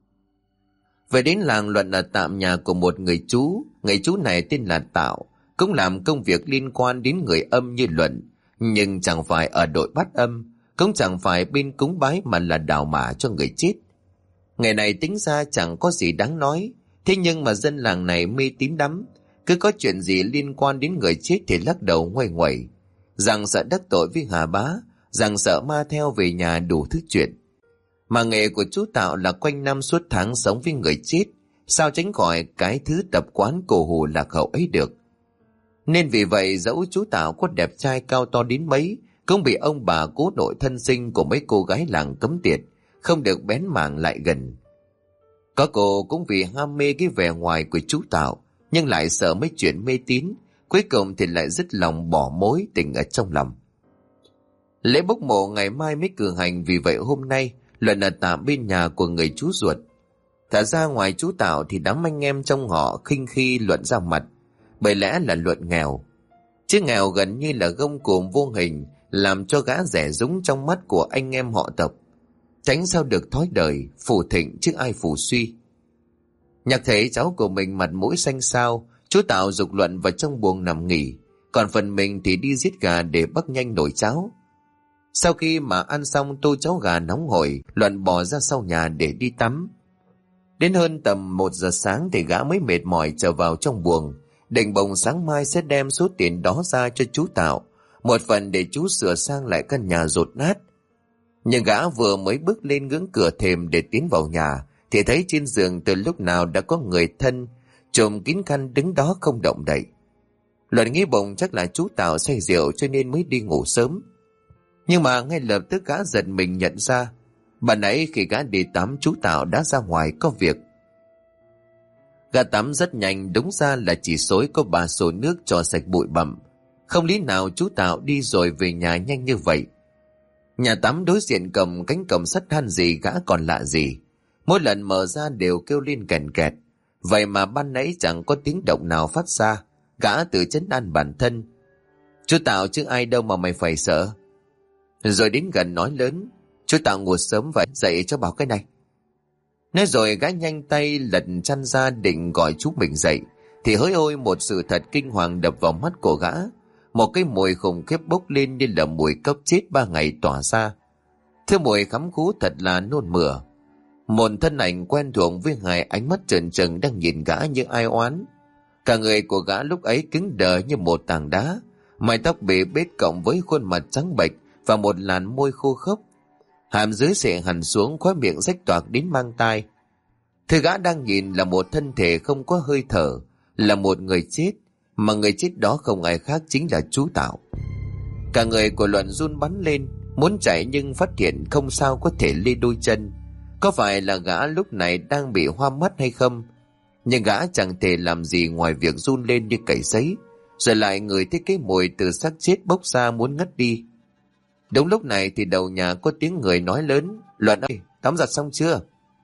Về đến làng, Luận ở tạm nhà của một người chú. Người chú này tên là Tạo, cũng làm công việc liên quan đến người âm như Luận, nhưng chẳng phải ở đội bắt âm, cũng chẳng phải bên cúng bái mà là đào mả cho người chết. Ngày này tính ra chẳng có gì đáng nói, thế nhưng mà dân làng này mê tín lắm. Cứ có chuyện gì liên quan đến người chết thì lắc đầu nguây nguẩy, rằng sợ đắc tội với Hà Bá, rằng sợ ma theo về nhà đủ thứ chuyện. Mà nghề của chú Tạo là quanh năm suốt tháng sống với người chết, sao tránh khỏi cái thứ tập quán cổ hủ lạc hậu ấy được. Nên vì vậy dẫu chú Tạo có đẹp trai cao to đến mấy, cũng bị ông bà cố nội thân sinh của mấy cô gái làng cấm tiệt, không được bén mảng lại gần. Có cô cũng vì ham mê cái vẻ ngoài của chú Tạo, nhưng lại sợ mấy chuyện mê tín, cuối cùng thì lại dứt lòng bỏ mối tình ở trong lòng. Lễ bốc mộ ngày mai mới cử hành, vì vậy hôm nay Luận ở tạm bên nhà của người chú ruột. Thật ra ngoài chú Tạo thì đám anh em trong họ khinh khi Luận ra mặt, bởi lẽ là Luận nghèo. Chứ nghèo gần như là gông cùm vô hình, làm cho gã rẻ rúng trong mắt của anh em họ tộc. Tránh sao được thói đời, phù thịnh chứ ai phù suy. Nhạc thấy cháu của mình mặt mũi xanh xao, chú Tạo giục Luận vào trong buồng nằm nghỉ, còn phần mình thì đi giết gà để bắc nhanh nồi cháo. Sau khi mà ăn xong tô cháo gà nóng hổi, Luận bò ra sau nhà để đi tắm. Đến hơn tầm 1 giờ sáng thì gã mới mệt mỏi trở vào trong buồng, định bồng sáng mai sẽ đem số tiền đó ra cho chú Tạo, một phần để chú sửa sang lại căn nhà dột nát. Nhưng gã vừa mới bước lên ngưỡng cửa thềm để tiến vào nhà, thì thấy trên giường từ lúc nào đã có người thân trùm kín khăn đứng đó không động đậy. Luận nghĩ bụng chắc là chú Tạo say rượu cho nên mới đi ngủ sớm. Nhưng mà ngay lập tức gã giật mình nhận ra, ban nãy khi gã đi tắm chú Tạo đã ra ngoài có việc. Gã tắm rất nhanh, đúng ra là chỉ xối có 3 xô nước cho sạch bụi bặm. Không lý nào chú Tạo đi rồi về nhà nhanh như vậy. Nhà tắm đối diện cầm cánh cổng sắt than gì gã còn lạ gì. Mỗi lần mở ra đều kêu lên kèn kẹt. Vậy mà ban nãy chẳng có tiếng động nào phát ra. Gã tự trấn an bản thân. Chú Tạo chứ ai đâu mà mày phải sợ. Rồi đến gần nói lớn, chú Tạo ngủ sớm vậy, dậy cho bảo cái này. Nói rồi gã nhanh tay lật chăn ra định gọi chú mình dậy, thì hỡi ôi, một sự thật kinh hoàng đập vào mắt của gã. Một cái mùi khủng khiếp bốc lên như là mùi cốc chết 3 ngày tỏa ra. Thứ mùi khắm khú thật là nôn mửa. Một thân ảnh quen thuộc với 2 ánh mắt trợn trừng đang nhìn gã như ai oán. Cả người của gã lúc ấy cứng đờ như một tảng đá, mái tóc bể bết cộng với khuôn mặt trắng bệch và một làn môi khô khốc. Hàm dưới xệ hẳn xuống, khóe miệng rách toạc đến mang tai. Thứ gã đang nhìn là một thân thể không có hơi thở, là một người chết, mà người chết đó không ai khác chính là chú Tạo. Cả người của Luận run bắn lên, muốn chạy nhưng phát hiện không sao có thể lê đôi chân. Có phải là gã lúc này đang bị hoa mắt hay không? Nhưng gã chẳng thể làm gì ngoài việc run lên như cầy sấy, rồi lại ngửi thấy cái mùi từ xác chết bốc ra muốn ngất đi. Đúng lúc này thì đầu nhà có tiếng người nói lớn, Luận ơi, tắm giặt xong chưa?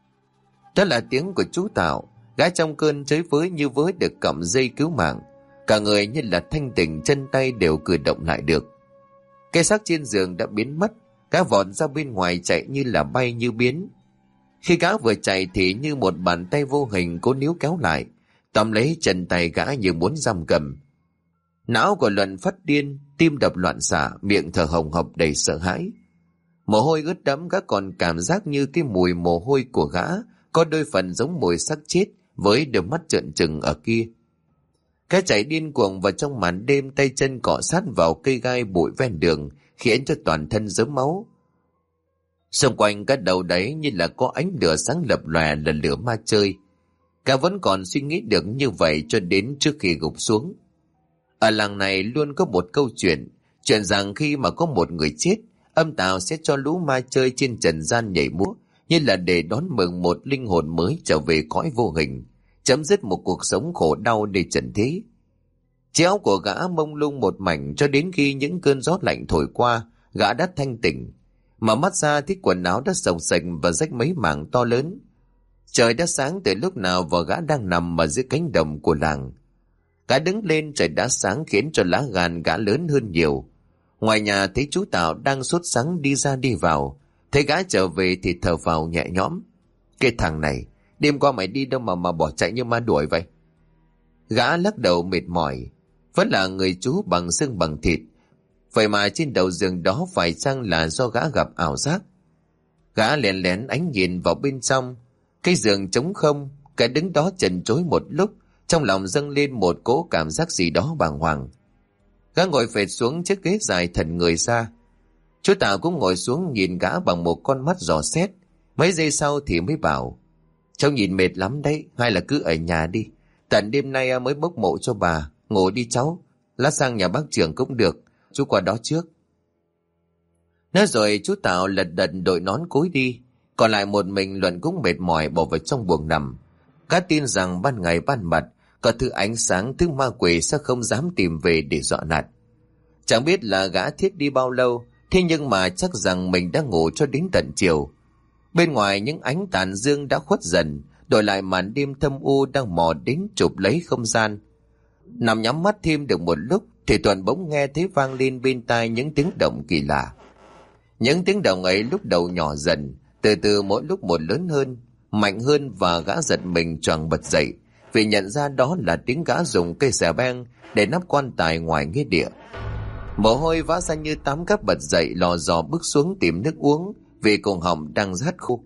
Đó là tiếng của chú Tạo. Gã trong cơn chới với như với được cọng dây cứu mạng, cả người như là thanh tỉnh, chân tay đều cử động lại được. Cái xác trên giường đã biến mất. Gã vọt ra bên ngoài chạy như là bay như biến. Khi gã vừa chạy thì như một bàn tay vô hình cố níu kéo lại, tóm lấy chân tay gã như muốn giam cầm. Não của Luận phát điên, tim đập loạn xạ, miệng thở hồng hộc đầy sợ hãi. Mồ hôi ướt đẫm, gã còn cảm giác như cái mùi mồ hôi của gã có đôi phần giống mùi xác chết với đôi mắt trợn trừng ở kia. Gã chạy điên cuồng vào trong màn đêm, tay chân cọ sát vào cây gai bụi ven đường khiến cho toàn thân rớm máu. Xung quanh cái đầu đấy như là có ánh lửa sáng lập lòe là lửa ma chơi. Gã vẫn còn suy nghĩ được như vậy cho đến trước khi gục xuống. Ở làng này luôn có một câu chuyện rằng khi mà có một người chết, âm tào sẽ cho lũ ma chơi trên trần gian nhảy múa, như là để đón mừng một linh hồn mới trở về cõi vô hình, chấm dứt một cuộc sống khổ đau để trần thế. Chiếc áo của gã mông lung một mảnh cho đến khi những cơn gió lạnh thổi qua, gã đã thanh tỉnh. Mở mắt ra thì quần áo đã sồng sạch và rách mấy mảng to lớn. Trời đã sáng từ lúc nào và gã đang nằm ở giữa cánh đồng của làng. Gã đứng lên, trời đã sáng khiến cho lá gan gã lớn hơn nhiều. Ngoài nhà thấy chú Tạo đang sốt sắng đi ra đi vào. Thấy gã trở về thì thở phào nhẹ nhõm. Cái thằng này, đêm qua mày đi đâu mà bỏ chạy như ma đuổi vậy? Gã lắc đầu mệt mỏi. Vẫn là người chú bằng xương bằng thịt. Vậy mà trên đầu giường đó phải chăng là do gã gặp ảo giác? Gã lén lén ánh nhìn vào bên trong. Cái giường trống không, gã đứng đó chần chối một lúc, trong lòng dâng lên một cỗ cảm giác gì đó bàng hoàng. Gã ngồi phệt xuống chiếc ghế dài thần người ra. Chú Tào cũng ngồi xuống nhìn gã bằng một con mắt dò xét. Mấy giây sau thì mới bảo: Cháu nhìn mệt lắm đấy, hay là cứ ở nhà đi. Tận đêm nay mới bốc mộ cho bà. Ngủ đi cháu, lát sang nhà bác trưởng cũng được, chú qua đó trước. Nói rồi chú Tào lật đật đội nón cối đi. Còn lại một mình Luận cũng mệt mỏi bỏ vào trong buồng nằm. Gã tin rằng ban ngày ban mặt có thứ ánh sáng, thứ ma quỷ sẽ không dám tìm về để dọa nạt. Chẳng biết là gã thiết đi bao lâu, thế nhưng mà chắc rằng mình đã ngủ cho đến tận chiều. Bên ngoài những ánh tàn dương đã khuất dần, đổi lại màn đêm thâm u đang mò đến chụp lấy không gian. Nằm nhắm mắt thêm được một lúc thì Thuận bỗng nghe thấy vang lên bên tai những tiếng động kỳ lạ. Những tiếng động ấy lúc đầu nhỏ dần, từ từ mỗi lúc một lớn hơn, mạnh hơn, và gã giật mình choàng bật dậy vì nhận ra đó là tiếng gã dùng cây xà beng để nắp quan tài ngoài nghĩa địa. Mồ hôi vã ra như tắm, gã bật dậy lò dò bước xuống tìm nước uống vì cổ họng đang rát khô.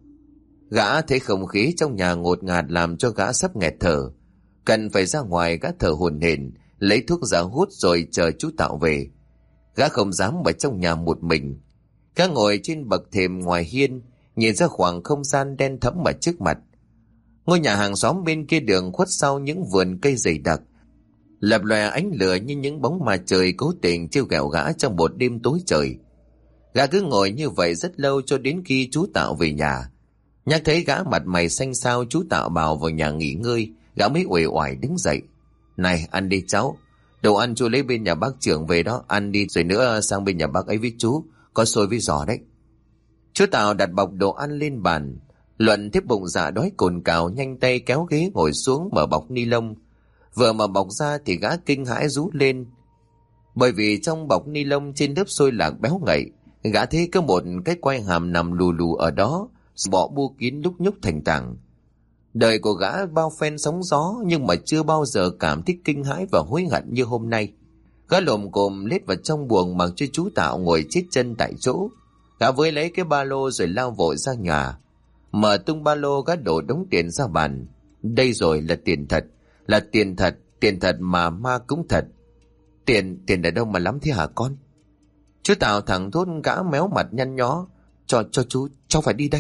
Gã thấy không khí trong nhà ngột ngạt làm cho gã sắp nghẹt thở. Cần phải ra ngoài, gã thở hổn hển lấy thuốc ra hút rồi chờ chú Tạo về. Gã không dám ở trong nhà một mình. Gã ngồi trên bậc thềm ngoài hiên, nhìn ra khoảng không gian đen thẫm ở trước mặt. Ngôi nhà hàng xóm bên kia đường khuất sau những vườn cây dày đặc, lập lòe ánh lửa như những bóng ma trời cố tình trêu ghẹo gã trong một đêm tối trời. Gã cứ ngồi như vậy rất lâu cho đến khi chú Tạo về nhà. Nhắc thấy gã mặt mày xanh xao, chú Tạo bảo vào nhà nghỉ ngơi, gã mới uể oải đứng dậy. Này, ăn đi cháu, đồ ăn chú lấy bên nhà bác trưởng về đó, ăn đi rồi nữa sang bên nhà bác ấy với chú, có xôi với giò đấy. Chú Tạo đặt bọc đồ ăn lên bàn. Luận tiếp bụng dạ đói cồn cào, nhanh tay kéo ghế ngồi xuống mở bọc ni lông. Vừa mở bọc ra thì gã kinh hãi rú lên, bởi vì trong bọc ni lông trên lớp xôi lạc béo ngậy, gã thấy có một cái quai hàm nằm lù lù ở đó, bọ bu kín lúc nhúc thành tảng. Đời của gã bao phen sóng gió nhưng mà chưa bao giờ cảm thấy kinh hãi và hối hận như hôm nay. Gã lồm cồm lết vào trong buồng mặc cho chú Tạo ngồi chết chân tại chỗ. Gã với lấy cái ba lô rồi lao vội ra nhà. Mở tung ba lô, gã đổ đống tiền ra bàn. Đây rồi là tiền thật, là tiền thật mà ma cũng thật. Tiền ở đâu mà lắm thế hả con? Chú Tạo thẳng thốt, gã méo mặt nhăn nhó. Cho chú, cháu phải đi đây.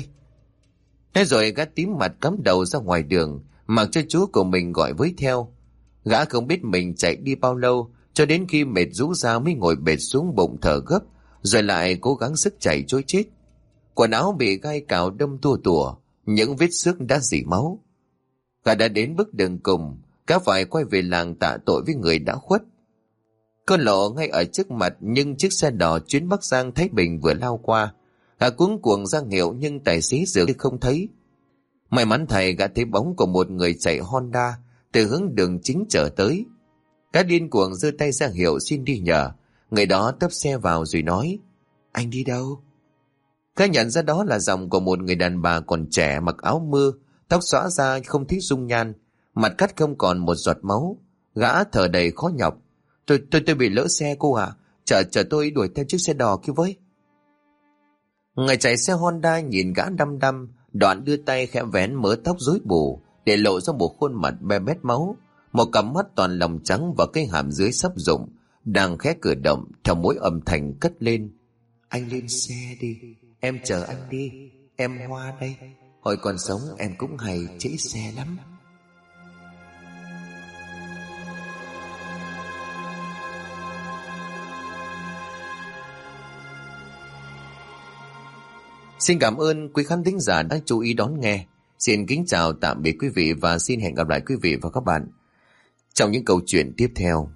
Thế rồi gã tím mặt cắm đầu ra ngoài đường, mặc cho chú của mình gọi với theo. Gã không biết mình chạy đi bao lâu, cho đến khi mệt rũ ra mới ngồi bệt xuống bụng thở gấp, rồi lại cố gắng sức chạy trối chết. Quần áo bị gai cào đâm tua tủa, những vết xước đã rỉ máu. Gã đã đến bước đường cùng, gã phải quay về làng tạ tội với người đã khuất. Cơn lộ ngay ở trước mặt, nhưng chiếc xe đỏ chuyến Bắc Giang Thái Bình vừa lao qua. Gã cuống cuồng ra hiệu nhưng tài xế dường như không thấy. May mắn thầy gã thấy bóng của một người chạy Honda từ hướng đường chính trở tới. Gã điên cuồng giơ tay ra hiệu xin đi nhờ. Người đó tấp xe vào rồi nói: Anh đi đâu? Gã nhận ra đó là giọng của một người đàn bà còn trẻ, mặc áo mưa, tóc xõa ra không thấy dung nhan, mặt cắt không còn một giọt máu. Gã thở đầy khó nhọc: Tôi bị lỡ xe cô ạ. Chờ tôi đuổi theo chiếc xe đỏ kia với. Người chạy xe Honda nhìn gã đăm đăm, đoạn đưa tay khẽ vén mớ tóc rối bù để lộ ra một khuôn mặt be bét máu, một cặp mắt toàn lòng trắng và cái hàm dưới sắp rụng đang khẽ cử động theo mỗi âm thanh cất lên: Anh lên xe đi, Em chờ anh đi. Em Hoa đây. Hồi còn sống em cũng hay trễ xe lắm. Xin cảm ơn quý khán thính giả đã chú ý đón nghe. Xin kính chào tạm biệt quý vị và xin hẹn gặp lại quý vị và các bạn trong những câu chuyện tiếp theo.